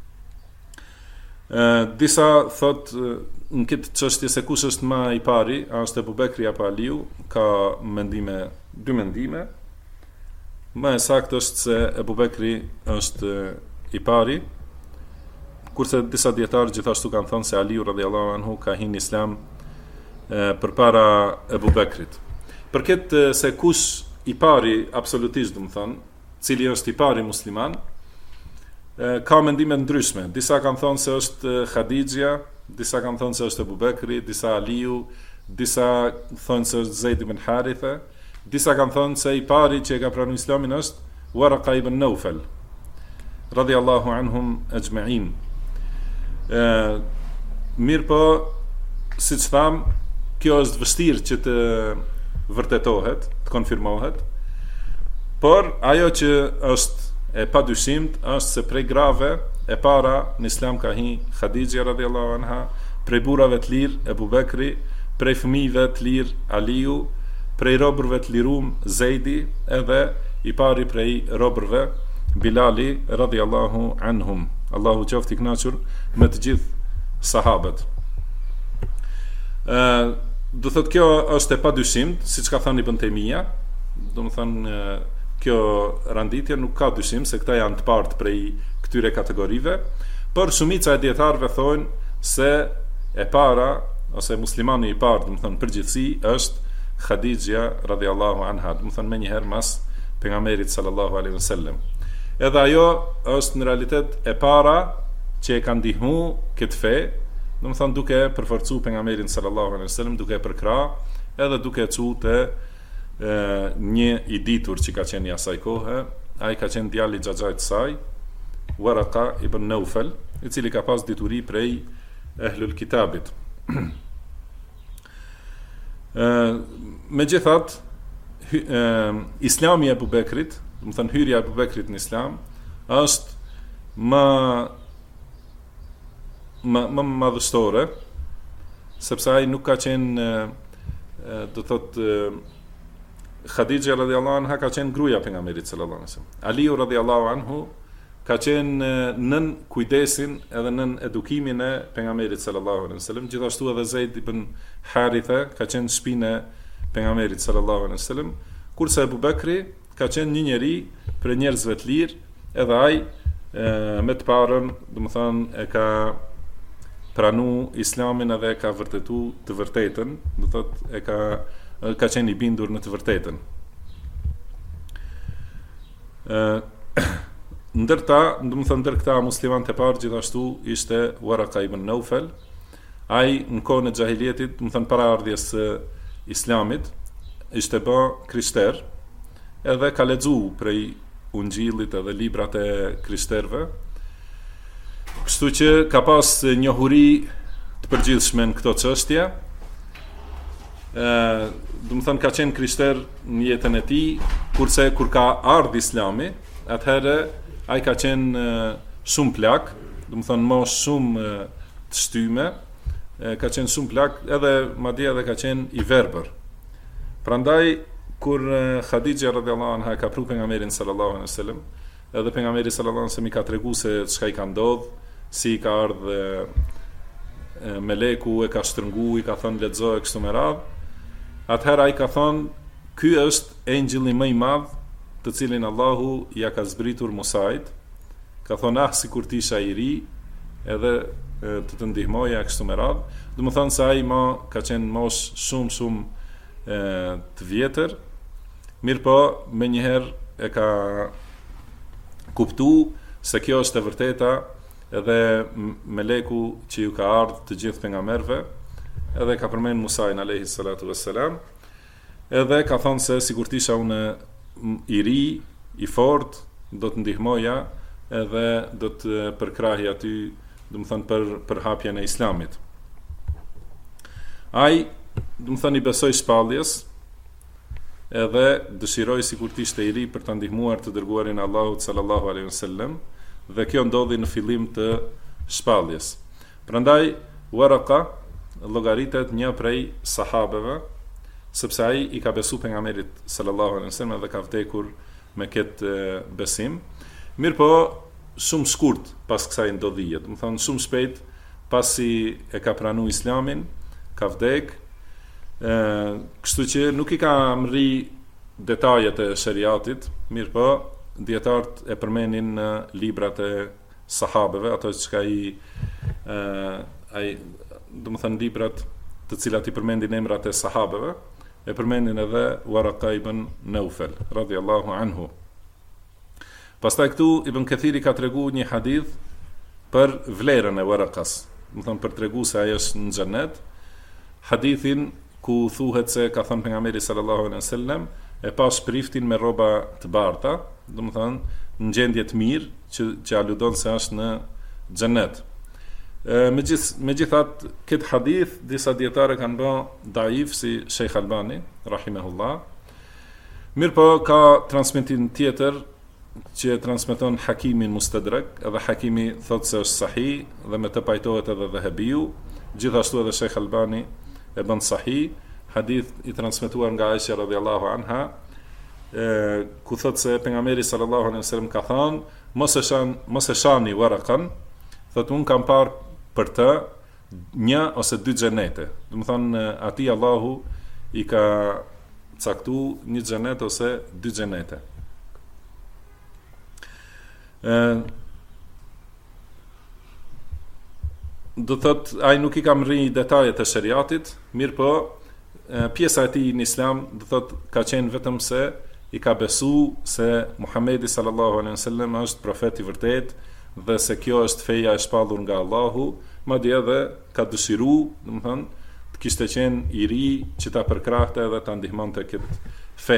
Disa thot në këtë çështje se kush është më i pari, a është Ebu Bekri apo Aliu, ka dy mendime. Më e saktë është se Ebu Bekri është i pari, kurse disa dietarë gjithashtu kanë thënë se Aliu radhiyallahu anhu ka hyrë në Islam përpara Ebu Bekrit. Për këtë se kush i pari absolutisht, do të thonë, cili është i pari musliman, ka mendime ndryshme. Disa kanë thënë se është Khadija, disa kanë thënë se është Ebu Bekri, disa Aliu, disa thonë se është Zeid ibn Haritha, disa kanë thënë se i pari që e ka pranuar Islamin është Waraka ibn Nawfal, radhiyallahu anhum ajma'in. Mirë po, siç tham, kjo është vështirë që të vërtetohet, të konfirmohet, por ajo që është e padyshimit është se prej grave e para në Islam ka hi Khadija radhiyallahu anha, prej burrave të lirë Ebu Bekri, prej fëmijëve të lirë Aliu, prej robërve të lirum Zeidi, edhe i pari prej robërve Bilali radhiyallahu anhum. Allahu qoftë i kënaqur me të gjithë sahabët. Do thotë kjo është e padyshimit, siç ka thënë Ibn Taymija, do të thonë kjo randitje nuk ka dyshim se këta janë të partë prej këtyre kategorive, por shumica e dietarëve thonë se e para ose muslimani i parë, do të thonë përgjithësi, është Khadija radhiyallahu anha, do të thonë më një herë mas pejgamberit sallallahu alaihi wasallam. Edhe ajo është në realitet e para që e ka ndihmu këtë fe, do të thonë duke përforcu pejgamberin sallallahu alaihi wasallam, duke përkrah edhe duke çutë një i ditur që ka qenë i asaj kohe. Ai ka qenë djali i xhaxhait të saj, Waraka ibn Nawfal, i cili ka pas dituri prej ehlul kitabit. Megjithatë, Islami i Ebu Bekrit, do të thënë hyrja e Ebu Bekrit në Islam, është më madhështore, sepse ai nuk ka qenë, do thotë, Khadija radhiyallahu anha ka qenë gruaja e pejgamberit sallallahu alaihi wasallam. Aliu radhiyallahu anhu ka qenë nën kujdesin edhe nën edukimin e pejgamberit sallallahu alaihi wasallam. Gjithashtu edhe Zeid ibn Haritha ka qenë në shpinën e pejgamberit sallallahu alaihi wasallam, kurse Ebu Bekri ka qenë një njeri për njerëzve të lirë, edhe ai me të parën, do të thonë, e ka pranu Islamin edhe e ka vërtetu të vërtetën, do thotë ka qenë i bindur në të vërtetën. Ndër këta musliman të parë gjithashtu ishte Waraka ibn Nawfal. Ai në kohën e xahilietit, do të thënë para ardhjes së Islamit, ishte bë krishter, edhe ka lexuar prej Ungjillit edhe librat e krishterëve. Kështu që ka pas njohuri të përgjithshme në këto çështje. Do të thënë ka qenë krishter në jetën e tij, kurse kur ka ardhur Islami, atëherë ai ka qenë shumë plak, do të thënë mosh shumë të shtyme, ka qenë shumë plak, edhe madje edhe ka qenë i verbër. Prandaj kur Khadija radhiyallahu anha ka pru pejgamberin sallallahu alaihi wasallam, edhe pejgamberi sallallahu alaihi wasallam i ka treguar se çka i ka ndodhur, si i ka ardhur meleku, e ka shtrëngu, i ka thënë lexo e kështu me radhë. Atëherë ai ka thonë, ky është engjilli më i madh, të cilin Allahu ja ka zbritur Musait. Ka thonë, sikur ti isha i ri, edhe të ndihmoja kështu me radhë. Do të thonë se ai ka qenë mosh shumë të vjetër, mirë po me njëherë e ka kuptu se kjo është e vërteta, edhe meleku që ju ka ardhur të gjithë pejgamberëve, edhe ka përmend Musain alayhi salatu wassalam, edhe ka thonë se sikur të isha unë i ri, i fort, do të ndihmoja edhe do të përkrahi aty, do të thënë për hapjen e Islamit. Ai, do të thënë, i besoi shpalljes, edhe dëshiroi sikur të ishte i ri për ta ndihmuar të dërguarin e Allahut sallallahu alaihi wasallam, dhe kjo ndodhi në fillim të shpalljes. Prandaj Waraka llogaritet një prej sahabeve, sepse ai i ka besu pejgamberit sallallahu alaihi wasallam dhe ka vdekur me këtë besim. Mirë po, shumë shkurt pas kësaj ndodhije, do të thonë shumë shpejt pasi e ka pranuar Islamin, ka vdek, kështu që nuk i ka mri detajet e shariatit, mirë po, dietarët e përmenin në librat e sahabeve, ato që ai do të thonë librat të cilat i përmendin emrat e sahabeve, e përmendin edhe Waraka ibn Naufel radhiyallahu anhu. Pastaj këtu Ibn Kathiri ka treguar një hadith për vlerën e Warakas, do të thonë për tregu se ai është në xhenet. Hadithin ku thuhet se ka thënë pejgamberi sallallahu alaihi wasallam, e pa shpriftin me rroba të bardha, do të thonë në gjendje të mirë që aludon se është në xhenet. Megjithatë, këtë hadith disa dietarë kanë bërë daif, si Sheikh Albani rahimahullah. Mirë po, ka transmetim tjetër që transmeton Hakimi në Mustadrak, edhe Hakimi thotë se është sahih dhe me të pajtohet edhe Dhahabiu, gjithashtu edhe Sheikh Albani e bën sahih, hadith i transmetuar nga Aisha radhiyallahu anha, ku thotë se pejgamberi sallallahu alaihi wasallam ka thënë, mos e shani Warakan, thotë unë kam parë për të një ose dy xhenete. Do të thonë atij Allahu i ka caktuar një xhenet ose dy xhenete. Do thot ai nuk i ka mri detajet e shariatit, mirë po pjesa e tij në Islam do thot ka qenë vetëm se i ka besu se Muhamedi sallallahu alaihi wasallam është profet i vërtet dhe se kjo është feja e shpallur nga Allahu, madje edhe ka dëshiru, do të thonë, të kishte qenë i ri që ta përkrahte dhe ta ndihmonte këtë fe.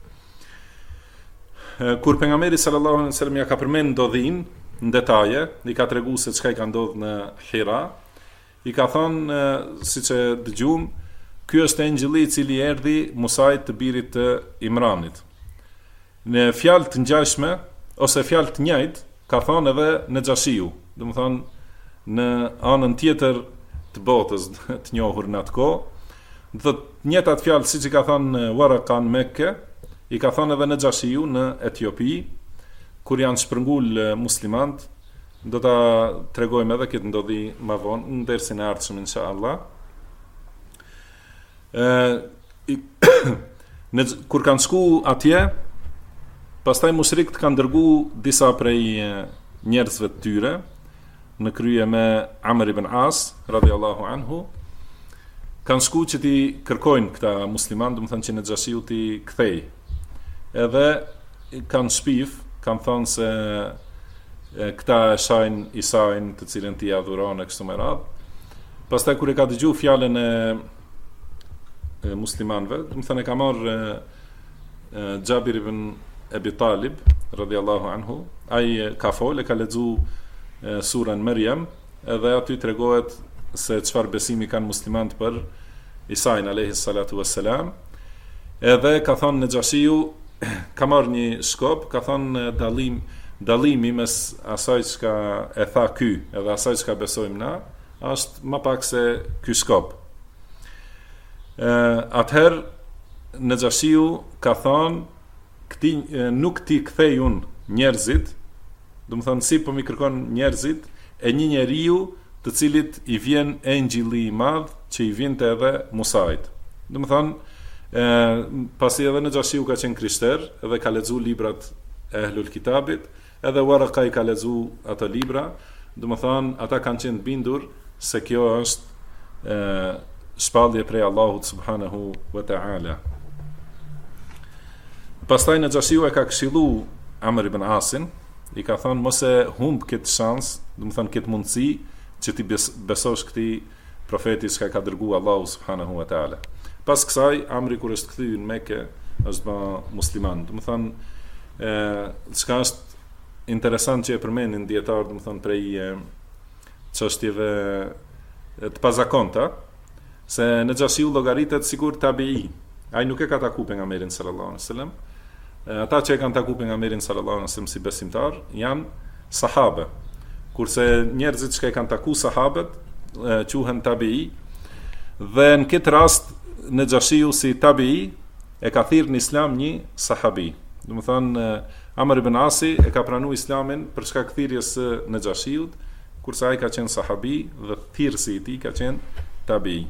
Kur pejgamberi sallallahu alaihi wasallam ja ka përmend ndodhin në detaje, i ka treguar se çka i ka ndodhur në Hira, i ka thonë, siç e dëgjum, ky është engjilli i cili erdhi Musait të birit të Imranit. Në fjalë të ngjashme ose fjalë të njëjtë ka thonë edhe në Xhashiu, do të thonë në anën tjetër të botës të njohur në atë kohë, do të njëjtat fjalë siç i ka thënë Waraka në Mekë, i ka thënë edhe në Xhashiu në Etiopi, kur janë shpërngul muslimanët. Do ta tregojmë edhe këtë ndodhi më vonë në dersin e ardhshëm inshallah. Kur kanë shku atje, pastaj mushrikët kanë dërguar disa prej njerëzve të tyre në krye me Amr ibn As radhiyallahu anhu, kanë shku që ti kërkojnë këta musliman, do të thënë që në Xhashiu ti kthej. Edhe kanë shpif, kanë thonë se këta e shajnë Isain të cilën ti adhuron e kështu me radhë. Pastaj kur e ka dëgjuar fjalën e muslimanëve, do të thënë e ka marrë Jabir ibn Abi Talib radhiyallahu anhu, ai ka folë, ka lexuar surën Maryam, edhe aty tregohet se çfarë besimi kanë muslimanët për Isain alayhi salatu wassalam. Edhe ka thonë në Xhashiu, ka marrë një shkop, ka thonë dallimi mes asaj çka e tha ky edhe asaj çka besojmë na, është më pak se ky shkop. Atëherë në Xhashiu ka thonë, nuk ti kthej unë njerëzit, do të thonë si po mi kërkon njerëzit e një njeriu të cilit i vjen engjilli i madh që i vinte edhe Musait. Do të thonë pasi edhe në Xhashiu ka qenë krishter edhe ka lexuar librat e Ehlul Kitabit, edhe Waraka i ka lexuar ato libra, do të thonë ata kanë qenë bindur se kjo është shpallje prej Allahut subhanahu wa ta'ala. Pastaj në Xhashiu e ka këshillu Amr ibn Asin, i ka thonë mos e humb këtë shans, do të thonë këtë mundësi që ti besosh këtij profeti që ka dërguar Allahu subhanahu wa ta'ala. Pas kësaj Amri kur është kthyer në Mekë është bë musliman. Do të thonë çka është interesant që e përmendin dietar, do të thonë prej çështjeve të pazakonta, se në Xhashiu llogaritet sikur tabi'i, ai nuk e ka taku pejgamberin sallallahu alaihi wasallam. Ata që e kanë taku pejgamberin sallallahu alaihi wasallam si besimtar janë sahabe. Kurse njerëzit që e kanë taku sahabët quhen tabi'i, dhe në këtë rast Nejashiu si tabi'i e ka thirrë në islam një sahabi. Do të thonë Amr ibn Asi e ka pranuar islamin për shkak të thirrjes së Nejashiut, kurse ai ka qenë sahabi dhe thirrësi i tij ka qenë tabi'i.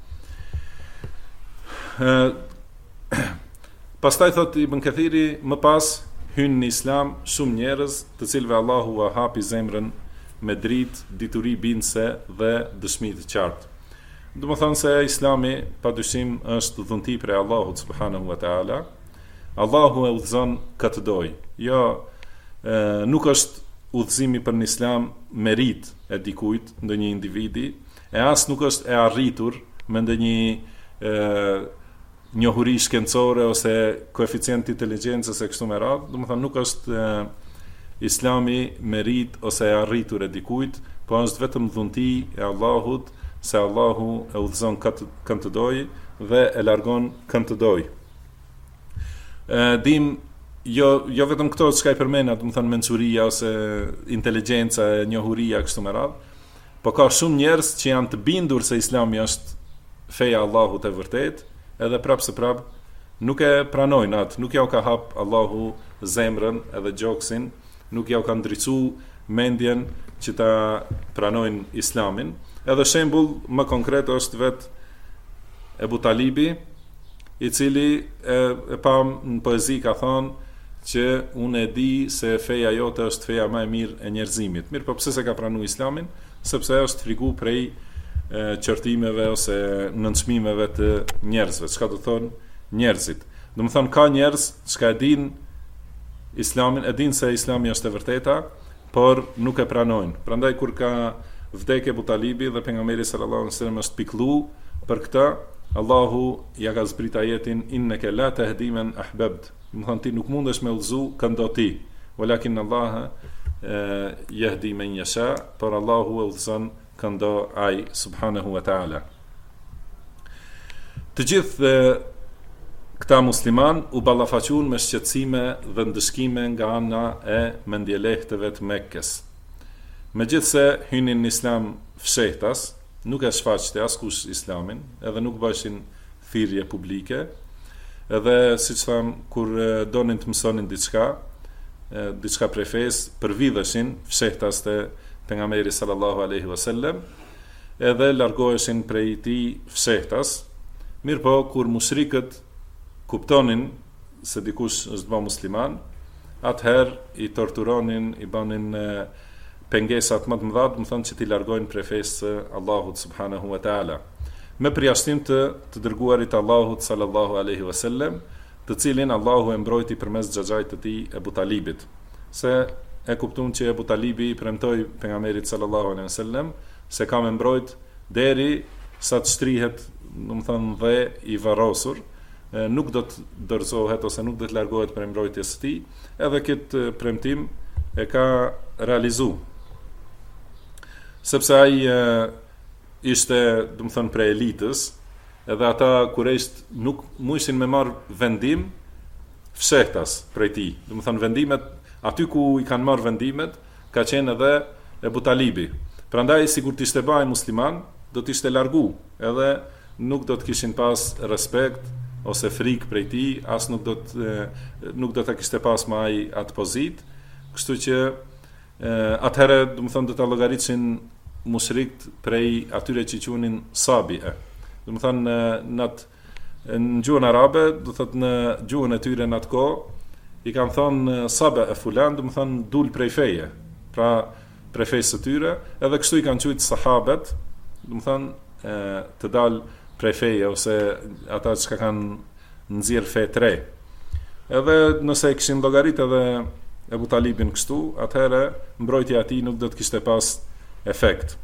Pastaj thot Ibn Kathiri, më pas hynë në islam shumë njerëz të cilëve Allahu u hapi zemrën me dritë, dituri bindse dhe dëshmi të qartë. Do të thonë se islami padyshim është dhunti prej Allahut subhanahu wa taala. Allahu e udhëzon këtë doj. Jo, nuk është udhëzimi për në islam merit e dikujt, ndonjë individi, e as nuk është e arritur me ndonjë njohuri shkencore ose koeficient inteligjencës e kështu me radhë. Do të thonë nuk është islami merit ose e arritur e dikujt, po është vetëm dhunti e Allahut, se Allahu e udhëzon kënd të doj dhe e largon kënd të doj. Dim jo vetëm këto çka i përmenda, do të thonë mençuria ose inteligjenca, njohuria kështu me radhë, po ka shumë njerëz që janë të bindur se Islami është feja e Allahut e vërtet, edhe prapë se prapë nuk e pranojnë atë, nuk ja u ka hap Allahu zemrën edhe gjoksin, nuk ja u ka ndriçu mendjen që ta pranojnë Islamin. Edhe shembull më konkret është vet Ebu Talibi, i cili e pa në poezi ka thonë që unë e di se feja jote është feja më e mirë e njerëzimit. Mirë, po pse se ka pranuar Islamin? Sepse është frigu prej qërtimeve ose nënçmimeve të njerëzve. Çka do thonë njerëzit? Do të thonë ka njerëz që e din Islamin, e din se Islami është e vërteta, por nuk e pranojnë. Prandaj kur ka vdekje Ebu Talibi dhe pejgamberi sallallahu alaihi wasallam është pikëllu për këtë, Allahu ja ka zbrit ajetin innaka la tahdi man ahbabt. Do thonë ti nuk mundesh me udhëzu këndo ti, walakin Allah yahdi man yasha, por Allahu e udhëzon këndo ai subhanahu wa taala. Të gjithë këta musliman u ballafaquan me shqetësime dhe ndëshkime nga ana e mendjelehtëve të Mekkës. Megjithse hynin në islam fshehtas, nuk e shfaqte askush islamin, edhe nuk bëshin thirrje publike, edhe siç tham, kur donin të mësonin diçka prej fesë, përvidheshin fshehtas te pejgamberi sallallahu alaihi wasallam, edhe largoheshin prej tij fshehtas. Mirë po, kur mushrikët kuptonin se dikush është bë musliman, atëherë i torturonin, i banin pengesat më të mëdha, do të thonë që t'i largojnë prej fesë së Allahut subhanahu wa taala. Me përjashtim të dërguarit Allahut sallallahu alaihi wasallam, të cilin Allahu e mbrojti përmes xhaxhait të tij Ebu Talibit. Se e kuptuan që Ebu Talibi i premtoi pejgamberit sallallahu alaihi wasallam se ka me mbrojt deri sa të shtrihet, do të thonë dhe i varrosur, nuk do të dorëzohet ose nuk do të largohet prej mbrojtjes së tij, edhe këtë premtim e ka realizuar. Sepse ai ishte, do të thonë, prej elitës, edhe ata kurejsht nuk mundishin me marr vendim fshehtas prej tij. Do të thonë vendimet aty ku i kanë marr vendimet ka qenë edhe Ebu Talibi. Prandaj sikur të ishte baj musliman, do të ishte largu, edhe nuk do të kishin pas respekt ose frikë prej tij, as nuk do ta kishte pas më ai atë pozitë, kështu që atëherë, do të thonë, do ta llogaritsin mushrikët prej atyre që quhenin sabië. Do të thonë në gjuhën arabe, do të thotë në gjuhën e tyre në atë kohë, i kanë thonë sabië e fulan, do të thonë dul prej feje. Pra prej fesë së tyre, edhe kështu i kanë quajtur sahabët, do të thonë të dal prej feje ose ata që kanë nxjerr fe të re. Edhe nëse e kishin llogaritë edhe Ebu Talibin kështu, atëherë mbrojtja e tij nuk do të kishte pas efekt.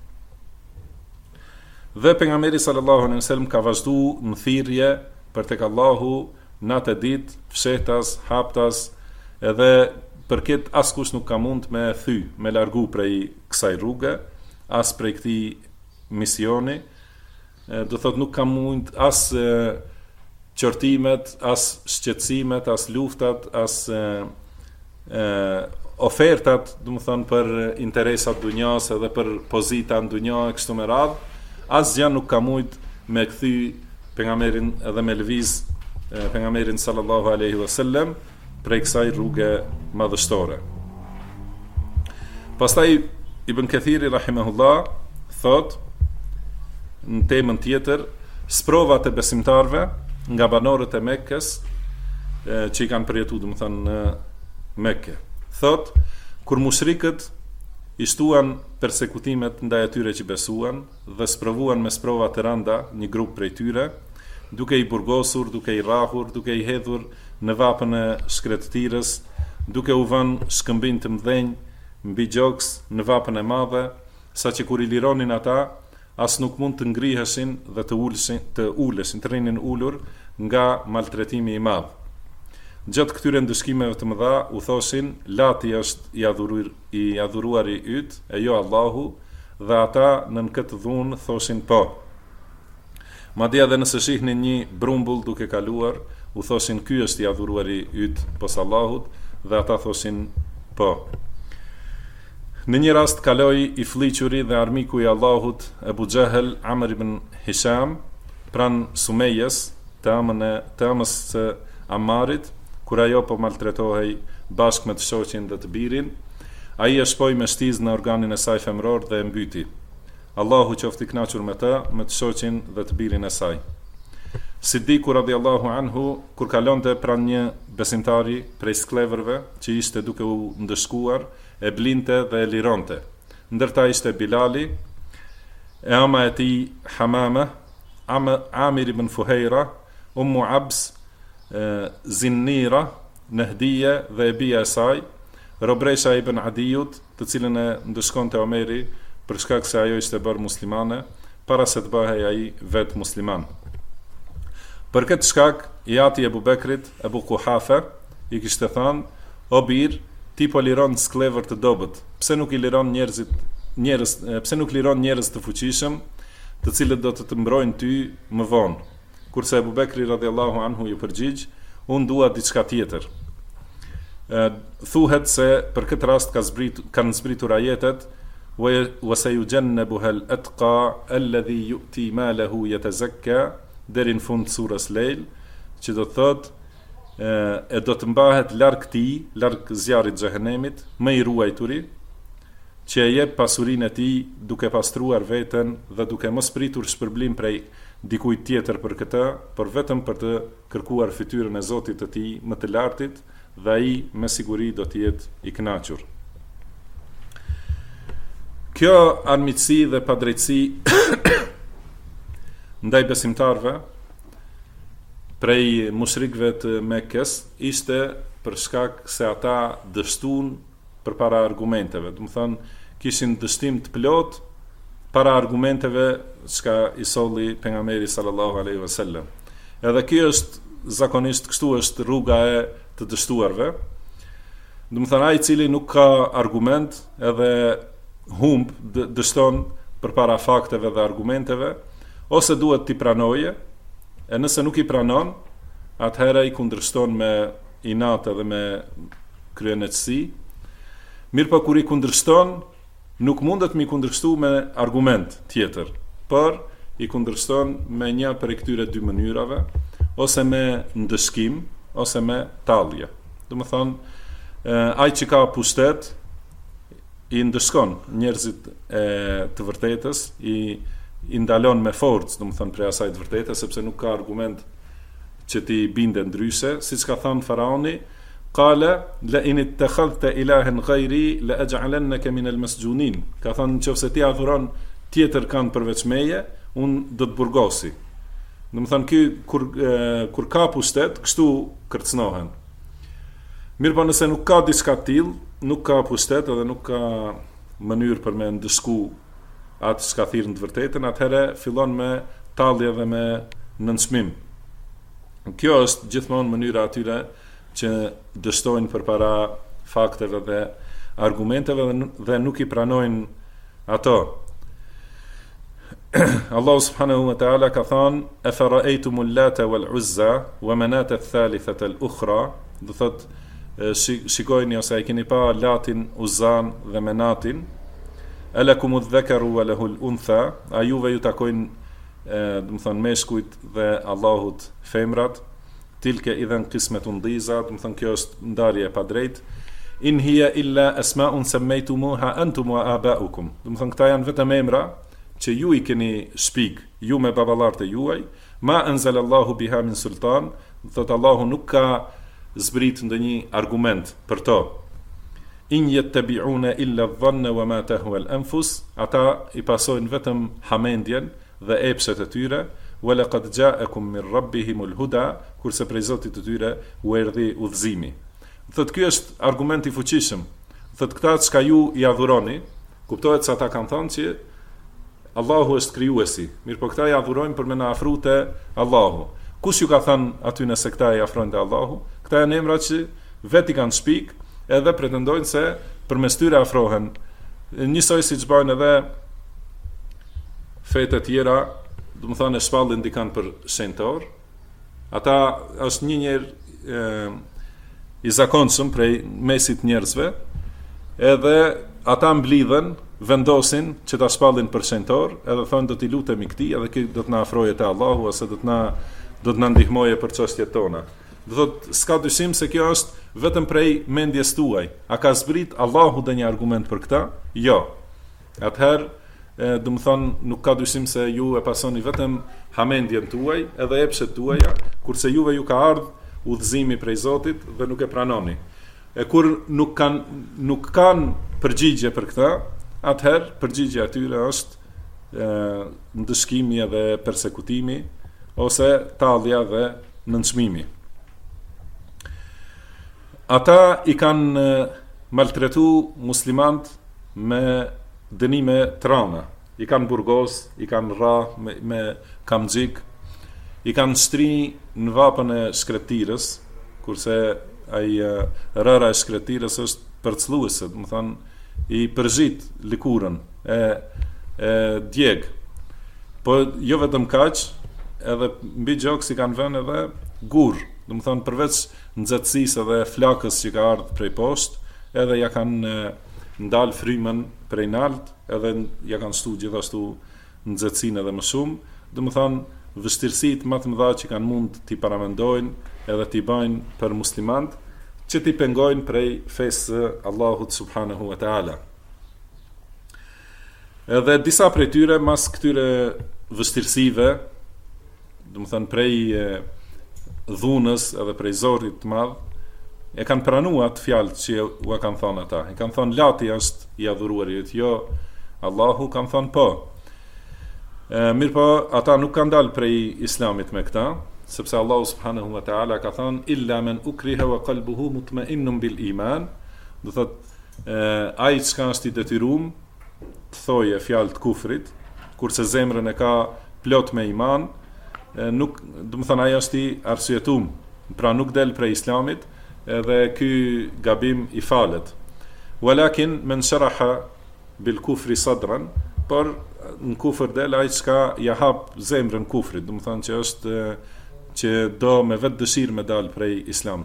Dhe pejgamberi sallallahu alaihi wasallam ka vazhduar në thirrje për tek Allahu natë ditë, fshehtas, haptas, edhe për këtë askush nuk ka mund me me largu prej kësaj rruge, as prej këtij misioni. Do thot nuk ka mund as qortimet, as shqetësimet, as luftat, as ofertat, do të thonë për interesat dunjas edhe për pozita në dunja e kështu me radhë, asgjë nuk ka mujt me kthy pejgamberin edhe me lëviz pejgamberin sallallahu alaihi wasallam prej kësaj rruge madhështore. Pastaj Ibn Kathiri rahimahullah thot në temën tjetër, sprovat e besimtarve nga banorët e Mekkës që i kanë përjetuar domethënë në Mekke. Thot, kur mushrikët i shtuan persekutimet ndaj atyre që besuan dhe sprovuan me sprova të rënda një grup prej tyre, duke i burgosur, duke i rrahur, duke i hedhur në vapën e shkretëtirës, duke u vënë shkëmbin të mëdhenj mbi gjoks në vapën e madhe, saqë kur i lironin ata, as nuk mund të ngriheshin dhe të uleshin, të rinin ulur nga maltretimi i madh. Gjatë këtyre ndëshkimeve të mëdha u thoshin, Lati është i adhuruari yt, e jo Allahu, dhe ata nën këtë dhunë thoshin po. Madje edhe nëse shihnin një brumbull duke kaluar, u thoshin ky është i adhuruari yt pos Allahut, dhe ata thoshin po. Në një rast kaloi i fliquri dhe armiku i Allahut Ebu Xehel Amr ibn Hisham pran Sumejës, të amës së Ammarit, kur ajo po maltretohej bashkë me të shoqin dhe të birin, ai e shpoi me shtizë në organin e saj femror dhe e mbyti. Allahu qoftë i kënaqur me të shoqin dhe të birin e saj. Siddiku radhiyallahu anhu, kur kalonte pran një besimtari prej skleverve që ishte duke u ndëshkuar, e blinte dhe e lironte. Ndërta ishte Bilali, e ama e tij Hamama, Amir ibn Fuhejra, Ummu Abs, Zinnira, Nehdije dhe e bia e saj, Robresha ibn Adijut, të cilën e ndëshkonte Omeri për shkak se ajo ishte bërë muslimane, para se të bëhej ai vetë musliman. Për këtë shkak, i ati Ebu Bekrit, Ebu Kuhafe, i kishte thënë, o bir, ti po liron sklever të dobët, pse nuk liron njerëz të fuqishëm, të cilët do të mbrojnë ty më vonë. Kurse Ebu Bekri radhiyallahu anhu ju përgjigj, unë dua diçka tjetër. Thuhet se për këtë rast kanë zbritur ajetet wa sayujannabuha al-atqa alladhi yu'ti malahu yatazakka, deri në fund surës Lejl, që do të thotë e do të mbahet larg tij, larg zjarrit xhehenemit, më i ruajturi, që e jep pasurinë e tij duke pastruar veten dhe duke mos pritur shpërblim prej dikujt tjetër për këtë, por vetëm për të kërkuar fytyrën e Zotit të tij më të lartit, dhe ai me siguri do të jetë i kënaqur. Kjo armiqësi dhe padrejtësi ndaj besimtarve prej mushrikëve të Mekkës ishte për shkak se ata dështuan përpara argumenteve. Do të thonë, kishin dështim të plot para argumenteve çka i solli pejgamberi sallallahu alaihi wasallam. Edhe kjo është zakonisht kështu është rruga e të dështuarve. Do të thonë, ai i cili nuk ka argument edhe humb dështon përpara fakteve dhe argumenteve, ose duhet t'i pranoje, e nëse nuk i pranon, atëherë i kundërshton me inat edhe me kryenetësi. Mirë po kur i kundërshton, nuk mundet me i kundërshtu me argument tjetër, por i kundërshton me një për këtyre dy mënyrave, ose me ndëshkim, ose me tallje. Do të thonë, ai që ka pushtet i ndëshkon njerëzit e të vërtetës, i ndalon me forcë, do të thonë, prej asaj të vërtetës, sepse nuk ka argument që ti binde ndryshe, siç ka thënë Faraoni, qala la in ittakhadhta ilahan ghayri la aj'alannaka min al-masjunin. Ka thënë, nëse ti adhuron tjetër kanë përveç meje, unë do të burgosi. Do të thonë, ky kur ka pushtet, kështu kërcënohen. Mirë po nëse nuk ka diçka të tillë, nuk ka pushtet edhe nuk ka mënyrë për me ndëshku atë që ka thirrën të vërtetën, atëherë fillon me tallje dhe me nënçmim. Kjo është gjithmonë mënyra atyre që dështojnë përpara fakteve dhe argumenteve dhe nuk i pranojnë ato. Allahu subhanahu wa ta'ala ka thënë: "E fara'aytumul Lata wal Uzza wa Manata ath-thalithata al-ukhra", do thot shikojni ose e keni pa Latin, Uzzan dhe Menatin. "Alakumudh dhakaru wa lahul untha", a juve ju takojnë do të thon meshkujt dhe Allahut femrat. "Tilka idhan qismatun dhiza", do të thon kjo është ndarje e padrejtë. "In hiya illa asma'un sammaytumuha antum wa aba'ukum", do të thon këta janë vetëm emra që ju i keni shpik, ju me baballarët e juaj. "Ma anzalallahu biha min sultan", do thot Allahu nuk ka zbrit ndonjë argument për to. "In yattabi'una illa dhanna wa ma tahwa al-anfus", ata i pasojnë vetëm hamendjen dhe epshet e tyre. "Wa laqad ja'akum min rabbihimul huda", kurse prej Zotit të tyre u erdhi udhëzimi. Thot ky është argument i fuqishëm. Thot këta çka ju i adhuroni, kuptohet se ata kanë thënë që Allahu është krijuesi. Mirë, po këta i adhurojnë për me na afru te Allahu. Kush ju ka thënë aty nëse këta i afrojnë te Allahu? Këta janë emra që vetë i kanë shpik edhe pretendojnë se përmes tyre afrohen. Njësoj siç bëjnë edhe fetë të tjera, do të thonë shpallin dikan për shenjtor. Ata është një i zakonshëm prej mesit njerëzve, edhe ata mblidhen, vendosin që ta shpallin për shenjtor, edhe thonë do t'i lutemi këtij, edhe ky do të na afroje te Allahu ose do të na ndihmoje për çështjet tona. Do thotë s'ka dyshim se kjo është vetëm prej mendjes tuaj. A ka zbrit Allahu dhe një argument për këta? Jo. Atëherë, do të thonë nuk ka dyshim se ju e pasoni vetëm hamendjen tuaj edhe epshet tuaja, kurse juve ju ka ardhur udhëzimi prej Zotit dhe nuk e pranoni. E kur nuk kanë përgjigje për këta, atëherë përgjigja e tyre është ndëshkimi dhe persekutimi ose tallja dhe nënçmimi. Ata i kanë maltretu muslimant me dënime trana. I kanë burgos, i kanë ra me kamxhik, i kanë shtri në vapën e shkretirës, kurse ai rëra e shkretirës është përcluese, do të thonë i përzit likurën e djeg. Po jo vetëm kaq, edhe mbi gjoks i kanë vënë edhe gur, do të thonë përveç nxehtësisë dhe flakës që ka ardhur prej poshtë, edhe ja kanë ndal frymën prej nalt, edhe ja kanë shtu gjithashtu nxehtësinë edhe më shumë, do të thonë vështirësitë më të mëdha që kanë mund t'i paramendojnë edhe t'i bëjnë për muslimanët, që t'i pengojnë prej fesë Allahut subhanahu wa ta'ala. Edhe disa prej tyre, mas këtyre vështirësive, do të thënë prej dhunës edhe prej zorrit të madh, e kanë pranuar atë fjalë që u kanë thënë ata. E kanë thënë Lati është i adhuruarit, jo Allahu, kanë thënë po. Mirë po, ata nuk kanë dalë prej islamit me këta, sepse Allahu subhanahu wa ta'ala ka thënë illa men ukriha wa qalbuhu mutma'innun bil iman, do thotë ai që është i detyruar të thojë fjalë të kufrit, kurse zemrën e ka plot me iman, nuk, do të thonë ai është i arsyetuar, pra nuk del prej islamit, edhe ky gabim i falet. Walakin men sharaha bil kufri sadran, por në kufër del ai që ja hap zemrën kufrit, do të thonë që është që do me vetë dëshirë me dalë prej islam.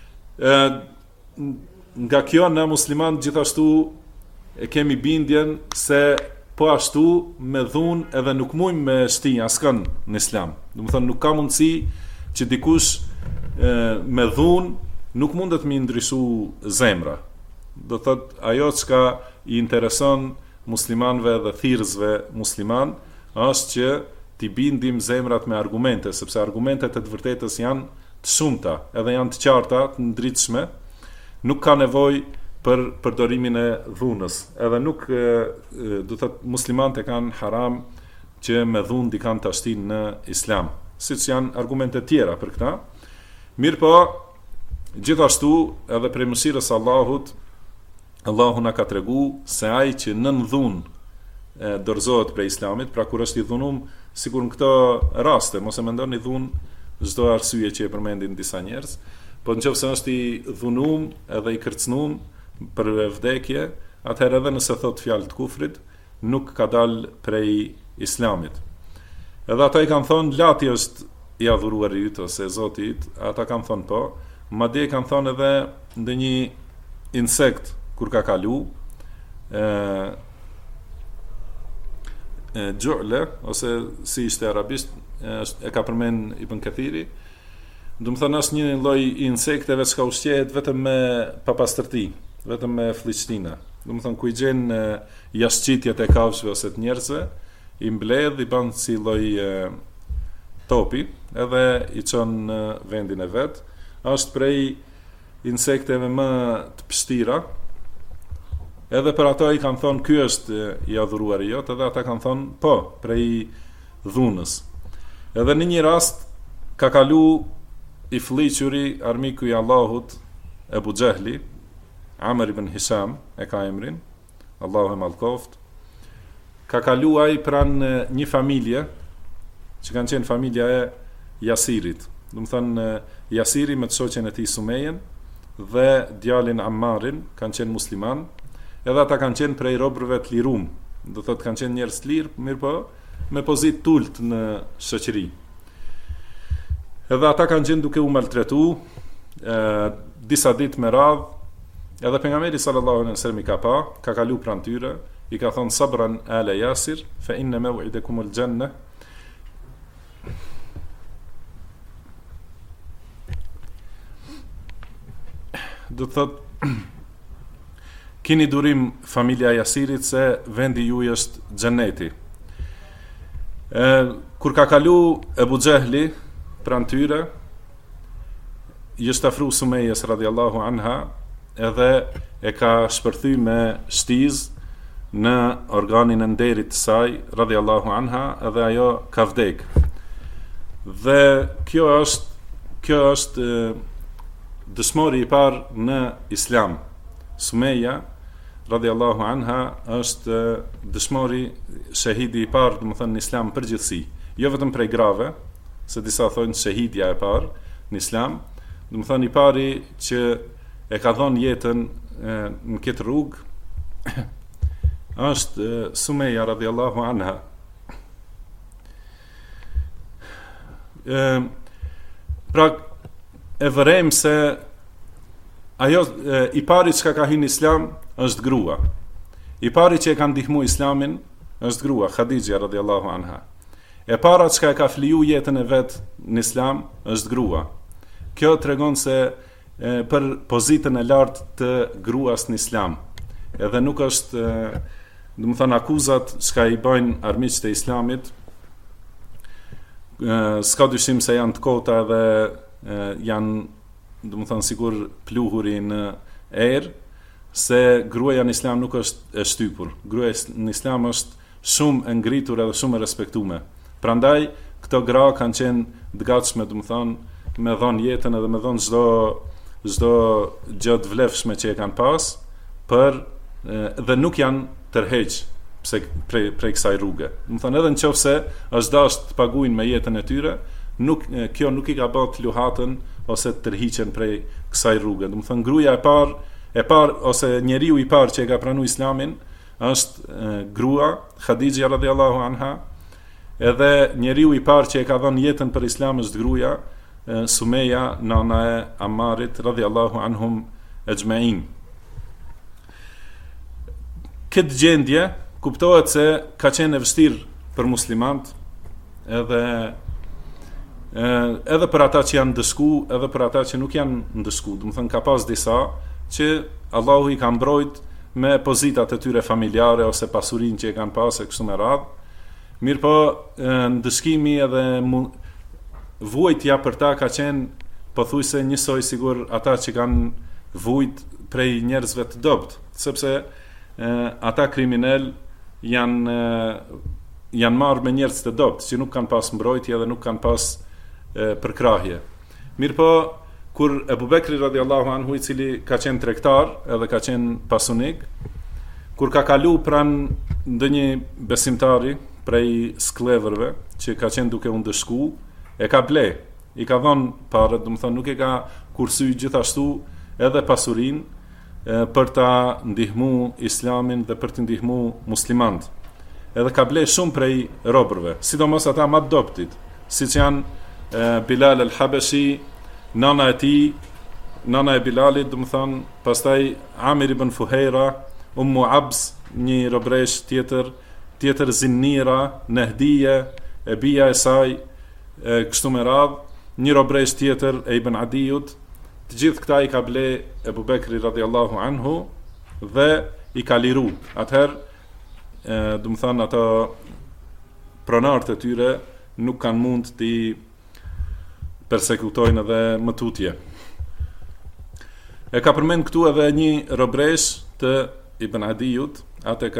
Nga kjo na musliman gjithashtu e kemi bindjen se po ashtu me dhunë edhe nuk mujmë me shti askën në islam. Do të thonë nuk ka mundësi që dikush me dhunë nuk mundet me ndryshu zemra. Do thotë ajo çka i intereson muslimanëve dhe thirrësve musliman është që t'i bindim zemrat me argumente, sepse argumentet e të vërtetës janë të shumta, edhe janë të qarta, të ndritshme, nuk ka nevojë për përdorimin e dhunës, edhe nuk do të thotë muslimanët e kanë haram që me dhunë dikan ta shtin në islam, siç janë argumente tjera për këtë. Mirë po, gjithashtu edhe prej mëshirës Allahut, Allahu na ka tregu se ai që nën dhunë dorëzohet prej islamit, pra kur është i dhunum, sikur në këto raste, mos e mendoni dhunë çdo arsye që e përmendin disa njerëz, po nëse është i dhunum edhe i kërcënum për vdekje, atëherë edhe nëse thot fjalë të kufrit, nuk ka dal prej islamit. Edhe ata i kanë thonë, lati është i adhuruarit ose Zotit, ata kanë thonë po, madje kanë thonë edhe ndonjë insekt kur ka kalu, gjule, ose si ishte arabisht, e ka përmen Ibn Kathiri, do të thonë asnjë lloj insekteve që ushqehet vetëm me papastërti, vetëm me fllishtina. Do të thonë ku i gjen jashtëqitjet e kafshëve ose të njerëzve, i mbledh, i bën si lloj topi, edhe i çon në vendin e vet. Është prej insekteve më të pështira. Edhe për ato i kanë thonë ky është i adhuruar i jot, edhe ata kanë thonë po, prej dhunës. Edhe në një rast ka kalu i fliquri armiku i Allahut Ebu Xehli, Amr ibn Hisham e ka emrin, Allahu e mallkoft. Ka kaluaj pranë një familje që kanë qenë familja e Jasirit. Do të thonë Jasiri me të shoqen e tij Sumejen dhe djalin Ammarin kanë qenë musliman, edhe ata kanë qenë prej robërve të lirum. Do thotë kanë qenë njerëz të lirë, mirë po, me pozitë tult në shoqëri. Edhe ata kanë qenë duke u maltretu disa ditë me radhë, edhe pejgamberi sallallahu alaihi wasallam i ka kalu pranë tyre, i ka thonë sabran ala Yasir, fa inna maw'idakumul janna. Do të thotë kini durim familja Jasirit se vendi juaj është xheneti. Kur ka kalu Ebu Xehli pranë tyre, i është afru Sumejes radhiyallahu anha, edhe e ka shpërthy me shtiz në organin e nderit të saj radhiyallahu anha, edhe ajo ka vdek. Dhe kjo është dëshmori i parë në Islam. Sumeja radhiyallahu anha është dëshmori shahidi i parë, domethënë në Islam përgjithësi, jo vetëm prej grave, se disa thonë shahidja e parë në Islam, domethënë i pari që e ka dhënë jetën në këtë rrugë është Sumeja radhiyallahu anha. Pra e vërejmë se ajo i pari që ka hyrë në Islam është grua. I pari që e ka ndihmu Islamin është grua, Khadija radhiyallahu anha. E para që ka fliju jetën e vetë në Islam është grua. Kjo tregon se për pozitën e lartë të gruas në Islam. Edhe nuk është, do të thënë, akuzat që i bëjnë armiqtë e Islamit, s'ka dyshim se janë të kota dhe janë, do të thënë, sigur pluhuri në erë, se gruaja në Islam nuk është e shtypur. Gruaja në Islam është shumë e ngritur edhe shumë e respektuar. Prandaj këto gra kanë qenë të gatshme, do të thënë, me dhënë jetën edhe me dhënë çdo gjë të vlefshme që e kanë pas, dhe nuk janë tërheq prej kësaj rruge. Do të thënë, edhe nëse është dashur të paguajnë me jetën e tyre, kjo nuk i ka bërë të luhatën ose të tërhiqen prej kësaj rruge. Do të thënë, gruaja e parë ose njeriu i parë që e ka pranuar Islamin është grua Khadija radhiyallahu anha, edhe njeriu i parë që e ka dhënë jetën për Islam është gruaja Sumeja, nana e Ammarit radhiyallahu anhum ejma'in. Këtë gjendje kuptohet se ka qenë e vështirë për muslimant, edhe për ata që janë ndëshku, edhe për ata që nuk janë ndëshku. Do të thënë, ka pas disa që Allahu i ka mbrojt me pozitat e tyre familjare ose pasurinë që e kanë pas e kështu me radhë. Mirë po, ndëshkimi edhe vujtja për ta ka qenë pothuajse njësoj sigur ata që kanë vujt prej njerëzve të dobët, sepse ata kriminal janë marrë me njerëz të dobët që nuk kanë pas mbrojtje dhe nuk kanë pas përkrahje. Mirë po, kur Ebu Bekri radhiyallahu anhu, i cili ka qenë tregtar edhe ka qenë pasunik, kur ka kalu pranë ndonjë besimtari prej skleverve që ka qenë duke u ndëshku, e ka ble, i ka dhënë parë, do të thonë, nuk e ka kursy gjithashtu edhe pasurinë për ta ndihmu Islamin dhe për të ndihmu muslimant. edhe ka ble shumë prej robërve, sidomos ata më të dobtit, siç janë Bilal al-Habashi, nana e tij, nana e Bilalit, do të thonë, pastaj Amir ibn Fuhejra, Ummu Abs, një robresh tjetër Zinnira, Nehdije, e bija e saj, kështu me radhë, një robresh tjetër e Ibn Adijut. Të gjithë këta i ka ble Ebu Bekri radiallahu anhu dhe i ka liru. Atëherë, do të thonë, ato pronarët e tyre nuk kanë mund t'i persekutojnë edhe më tutje. E ka përmend këtu edhe një robresh të Ibn Adijut, atë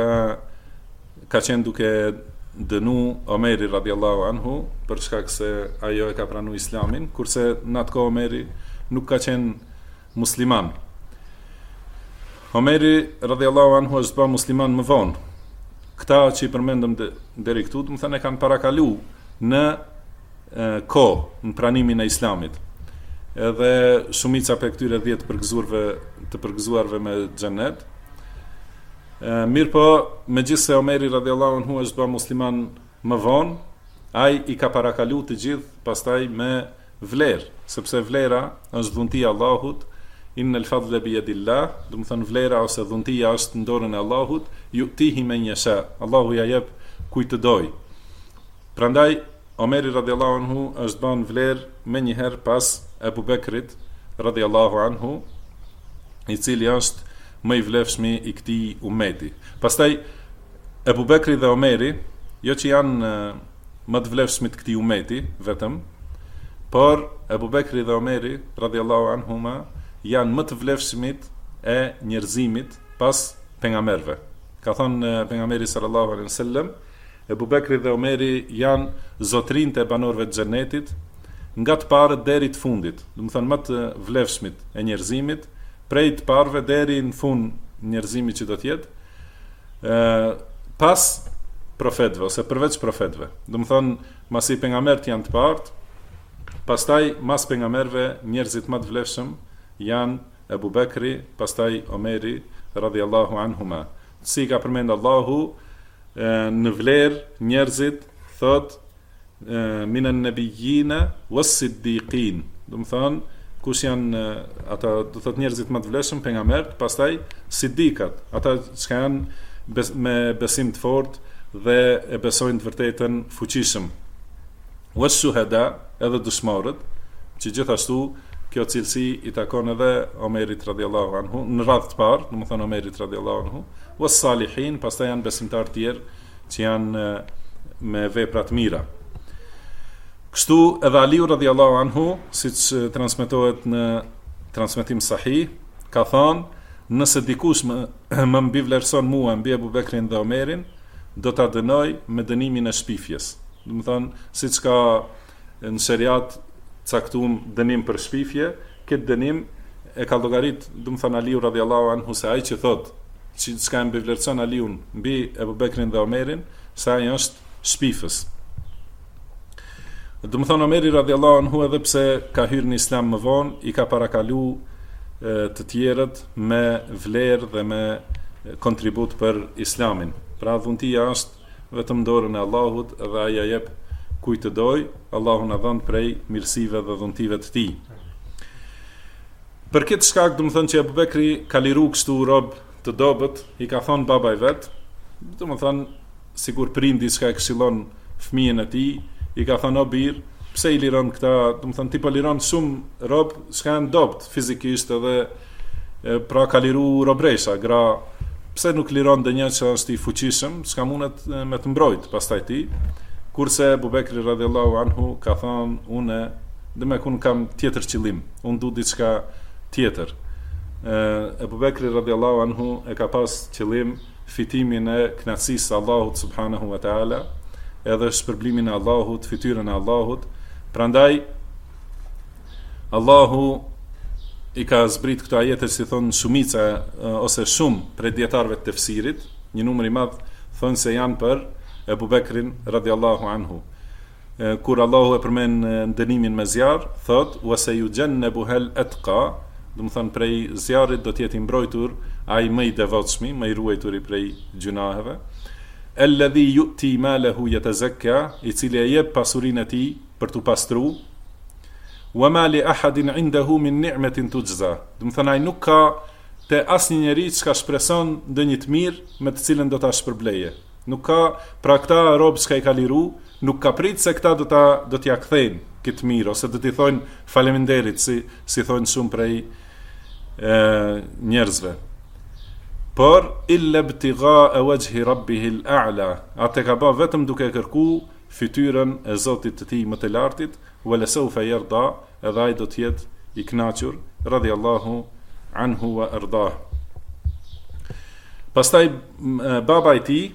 ka qenë duke dënu Omeri radiallahu anhu për shkak se ajo e ka pranu islamin, kurse në atë kohë Omeri nuk ka qenë musliman. Omeri radiallahu anhu është ba musliman më vonë. Këta që i përmendëm deri këtu, do të thënë, e kanë parakalu në kohë, në pranimin e islamit. Edhe shumica për këtyre 10 të përgëzuarve me xhennet. Mirë po, me gjithë se Omeri radiallahu anhu është ba musliman më vonë, ai i ka parakalu të gjithë pastaj me vlerë, sepse vlera është dhuntia e Allahut, innal fadla bi yadillah, do të thonë vlera ose dhuntia është në dorën e Allahut, yu'tihi men yasha, Allahu ja jep kujt të doj. Prandaj Omeri radiallahu anhu është ban vlerë më një herë pas Ebu Bekrit radiallahu anhu, i cili është më i vlefshmi i këtij ummeti. Pastaj Ebu Bekri dhe Omeri, jo që janë më të vlefshmit këtij ummeti vetëm, por Ebu Bekri dhe Omeri radiallahu anhuma janë më të vlefshmit e njerëzimit pas pejgamberëve. Ka thënë pejgamberi sallallahu alaihi wasallam, Ebu Bekri dhe Omeri janë zotrinjtë e banorëve të xhenetit nga të parët deri të fundit. Do të thonë më të vlefshmit e njerëzimit, prej të parëve deri në fund njerëzimit që do të jetë, pas profetëve ose përveç profetëve. Do të thonë, masi pejgamberët janë të parët, pastaj mas pejgamberëve njerëzit më të vlefshëm janë Ebu Bekri, pastaj Omeri radhiyallahu anhuma. Si ka përmend Allahu në vlerë njerëzit thot minan nabiyina was-siddiqin. Do të thonë, kush janë ata, do thot njerëzit më të vlefshëm, pejgamberët, pastaj siddikat, ata që janë me besim të fortë dhe e besojnë të vërtetën fuqishëm. Was-shuhada, edhe dëshmorët, që gjithashtu kjo cilësi i takon edhe Omerit radiallahu anhu, në radhë të parë, do të thonë Omerit radiallahu anhu, was-salihin, pastaj janë besimtarë tjerë që janë me vepra të mira. Kështu edhe Aliu radiallahu anhu, siç transmetohet në transmetim sahih, ka thënë, nëse dikush më mbi vlerëson mua mbi Ebu Bekrin dhe Omerin, do ta dënoj me dënimin e shpifjes. Do të thonë, siç ka në sheriat caktuar dënim për shpifje, këtë dënim e ka llogarit, do të thonë Aliu radiallahu anhu, se ai që thotë çka mbi vlerëson Aliun mbi Ebu Bekrin dhe Omerin, se ai është shpifës. Do të thonë Omeri radiallahu anhu, edhe pse ka hyrë në islam më vonë, i ka parakalu të tjerët me vlerë dhe me kontribut për islamin. Pra dhuntia është vetëm dorën e Allahut dhe ai ja jep kujt të doj, Allahu na dhon prej mirësive dhe dhuntive të tij. Për këtë shkak, do të thonë që Abu Bekri ka liru kështu rob të dobët, i ka thonë babaj vet, do të thonë sikur prindi çka e këshillon fëmijën e tij, i ka thënë o bir, pse i liron këta, do të thonë ti po liron shumë rob që janë dobt fizikisht edhe pra ka liru robresha, gra, pse nuk liron ndonjë që është i fuqishëm, çka mundet me të mbrojt pastaj ti. Kurse Abu Bekri radhiyallahu anhu ka thënë, unë domethënë kam tjetër qëllim, unë du diçka tjetër. Abu Bekri radhiyallahu anhu e ka pas qëllim fitimin e kënaqësisë së Allahut subhanahu wa taala, edhe shpërblimin e Allahut, fytyrën e Allahut. Prandaj Allahu i ka zbrit këto ajete, si thon shumica ose shumë prej dietarëve të tefsirit, një numër i madh thonë se janë për Ebu Bekrin radhiyallahu anhu. Kur Allahu e përmend dënimin me zjarr, thot wa sayujannabu hal atqa, do të thonë prej zjarrit do të jetë i mbrojtur ai më i devotshëm, më i ruajtur prej gjunaheve. alladhi yu'ti malahu yatazakka, i cili e jep pasurinë e tij për t'u pastru, wa ma li ahadin indahu min ni'matin tujza. Do të thonë ai nuk ka te asnjë njerëz që shpreson ndonjë të mirë me të cilën do ta shpërbleje. Nuk ka, pra këta rob që i ka liru, nuk ka prit se këta do t'ja kthejnë këtë mirë, ose do t'i thonë faleminderit, si thonë shumë prej njerëzve. Por illa ibtigha wajhi rabbihil a'la, atë ka ba vetëm duke kërku fytyrën e Zotit të tij më të lartit, wala sawfa yarda, edhe ai do të jetë i kënaqur, radhiyallahu anhu wa ardah. Pastaj baba i tij,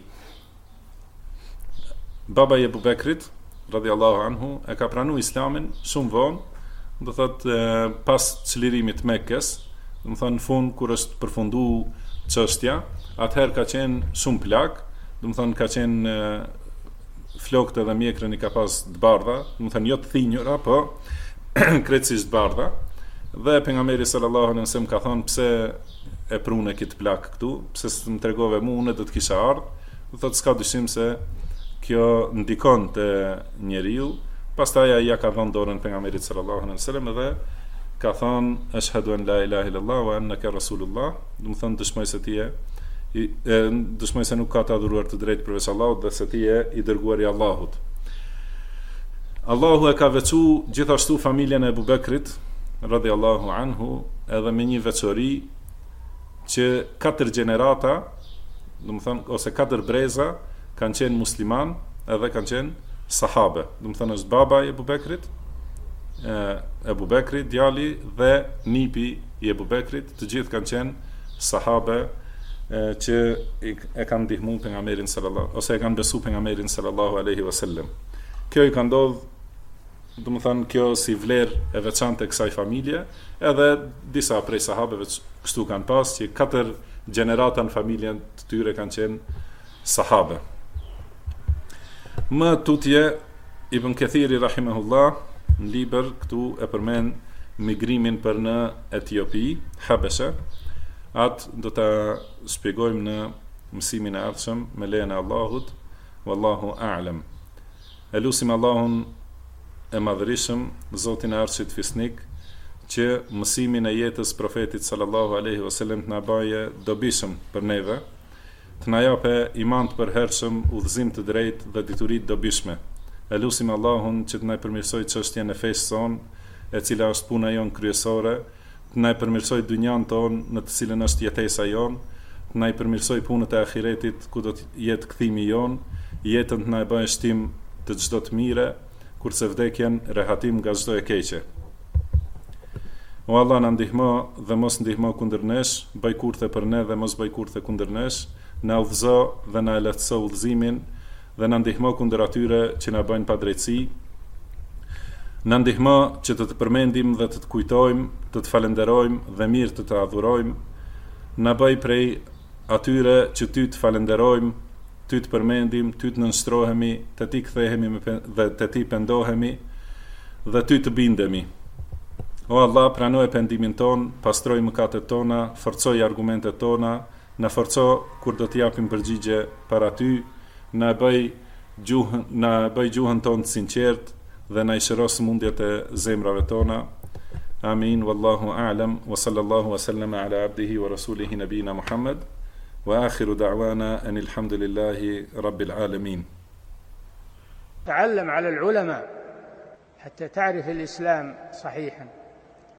baba i Abu Bekrit, radhiyallahu anhu, e ka pranuar Islamin shumë vonë, do thotë pas çlirimit të Mekkës, do thonë në fund kur është përfunduar çështja, atëherë ka qenë shumë plak, do thonë ka qenë flokët edhe mjekrën i ka pas të bardha, do thonë jo të thinjura, po krejtësisht të bardha. Dhe pejgamberi sallallahu alaihi wasallam ka thonë pse e prunë këtë plak këtu, pse s'm tregove mua, unë do të kisha ardhur. Do thotë s'ka dyshim se kjo ndikon te njeriu. Pastaj ai ja ka dhënë dorën pejgamberit sallallahu alaihi wasallam dhe ka thonë ashhadu an la ilaha illallah wa annaka rasulullah, do të thonë dëshmoj se ti dëshmoj se nuk ka të adhuruar të drejtë përveç Allahut dhe se ti je i dërguar i Allahut. Allahu e ka veçu gjithashtu familjen e Abu Bekrit radhiyallahu anhu edhe me një veçori që 4 gjenerata, do të thonë ose 4 breza kanë qenë musliman edhe kanë qenë sahabe. Do të thonë është baba i Abu Bekrit, Abu Bekri, djali dhe nipi i Abu Bekrit, të gjithë kanë qenë sahabe që e kanë ndihmuar pejgamberin sallallahu ose e kanë besuar pejgamberin sallallahu alaihi wasallam. Kjo i ka ndodhur, do të thonë kjo si vlerë e veçantë e kësaj familje, edhe disa prej sahabeve kështu kanë pas që 4 gjenerata në familjen të tyre kanë qenë sahabe. Më tutje Ibn Kathiri rahimahullah në libër këtu e përmend migrimin për në Etiopi, Habesha. Atë do ta shpjegojmë në mësimin e ardhshëm me lejen e Allahut, wallahu a'lam. Elusim Allahun e madhërisëm, Zotin e arshit fisnik, që mësimin e jetës profetit sallallahu alaihi wasallam të na baje dobishëm për neve, të na jape iman të përhershëm, udhëzim të drejtë dhe dituri të dobishme. Elusim Allahun që të na përmirësoj çështjen e fesë son, e cila është puna jon kryesore, të na përmirësoj dynjan ton në të cilën është jetesa jon, të na përmirësoj punët e ahiretit ku do të jetë kthimi jon, jetën të na e bëjë shtim të çdo të mire, kurse vdekjen rehatim nga çdo e keqe. O Allah na ndihmo dhe mos ndihmo kundër nesh, bëj kurthe për ne dhe mos bëj kurthe kundër nesh, na udhëzo dhe na lehtëso udhëzimin dhe na ndihmo kundër atyre që na bëjnë padrejtësi. Na ndihmo që të përmendim dhe të kujtojmë, të falenderojmë dhe mirë të adhurojmë. Na bëj prej atyre që ty të falenderojmë, ty të përmendim, ty të nënshtrohemi, të ti kthehemi dhe të ti pendohemi dhe ty të bindemi. O Allah, pranoj pendimin ton, pastroj mëkatet tona, forcoj argumentet tona, na forco kur do të japim përgjigje para ty, na bëj gjuhën tonë të sinqertë dhe na i shëros mundjet e zemrave tona. Amin, wallahu a'lam, wa sallallahu wa sallama ala abdihi wa rasulihi nabina Muhammad, wa akhiru da'wana anil hamdulillahi rabbil alamin. تعلم على العلماء حتى تعرف الإسلام صحيحا.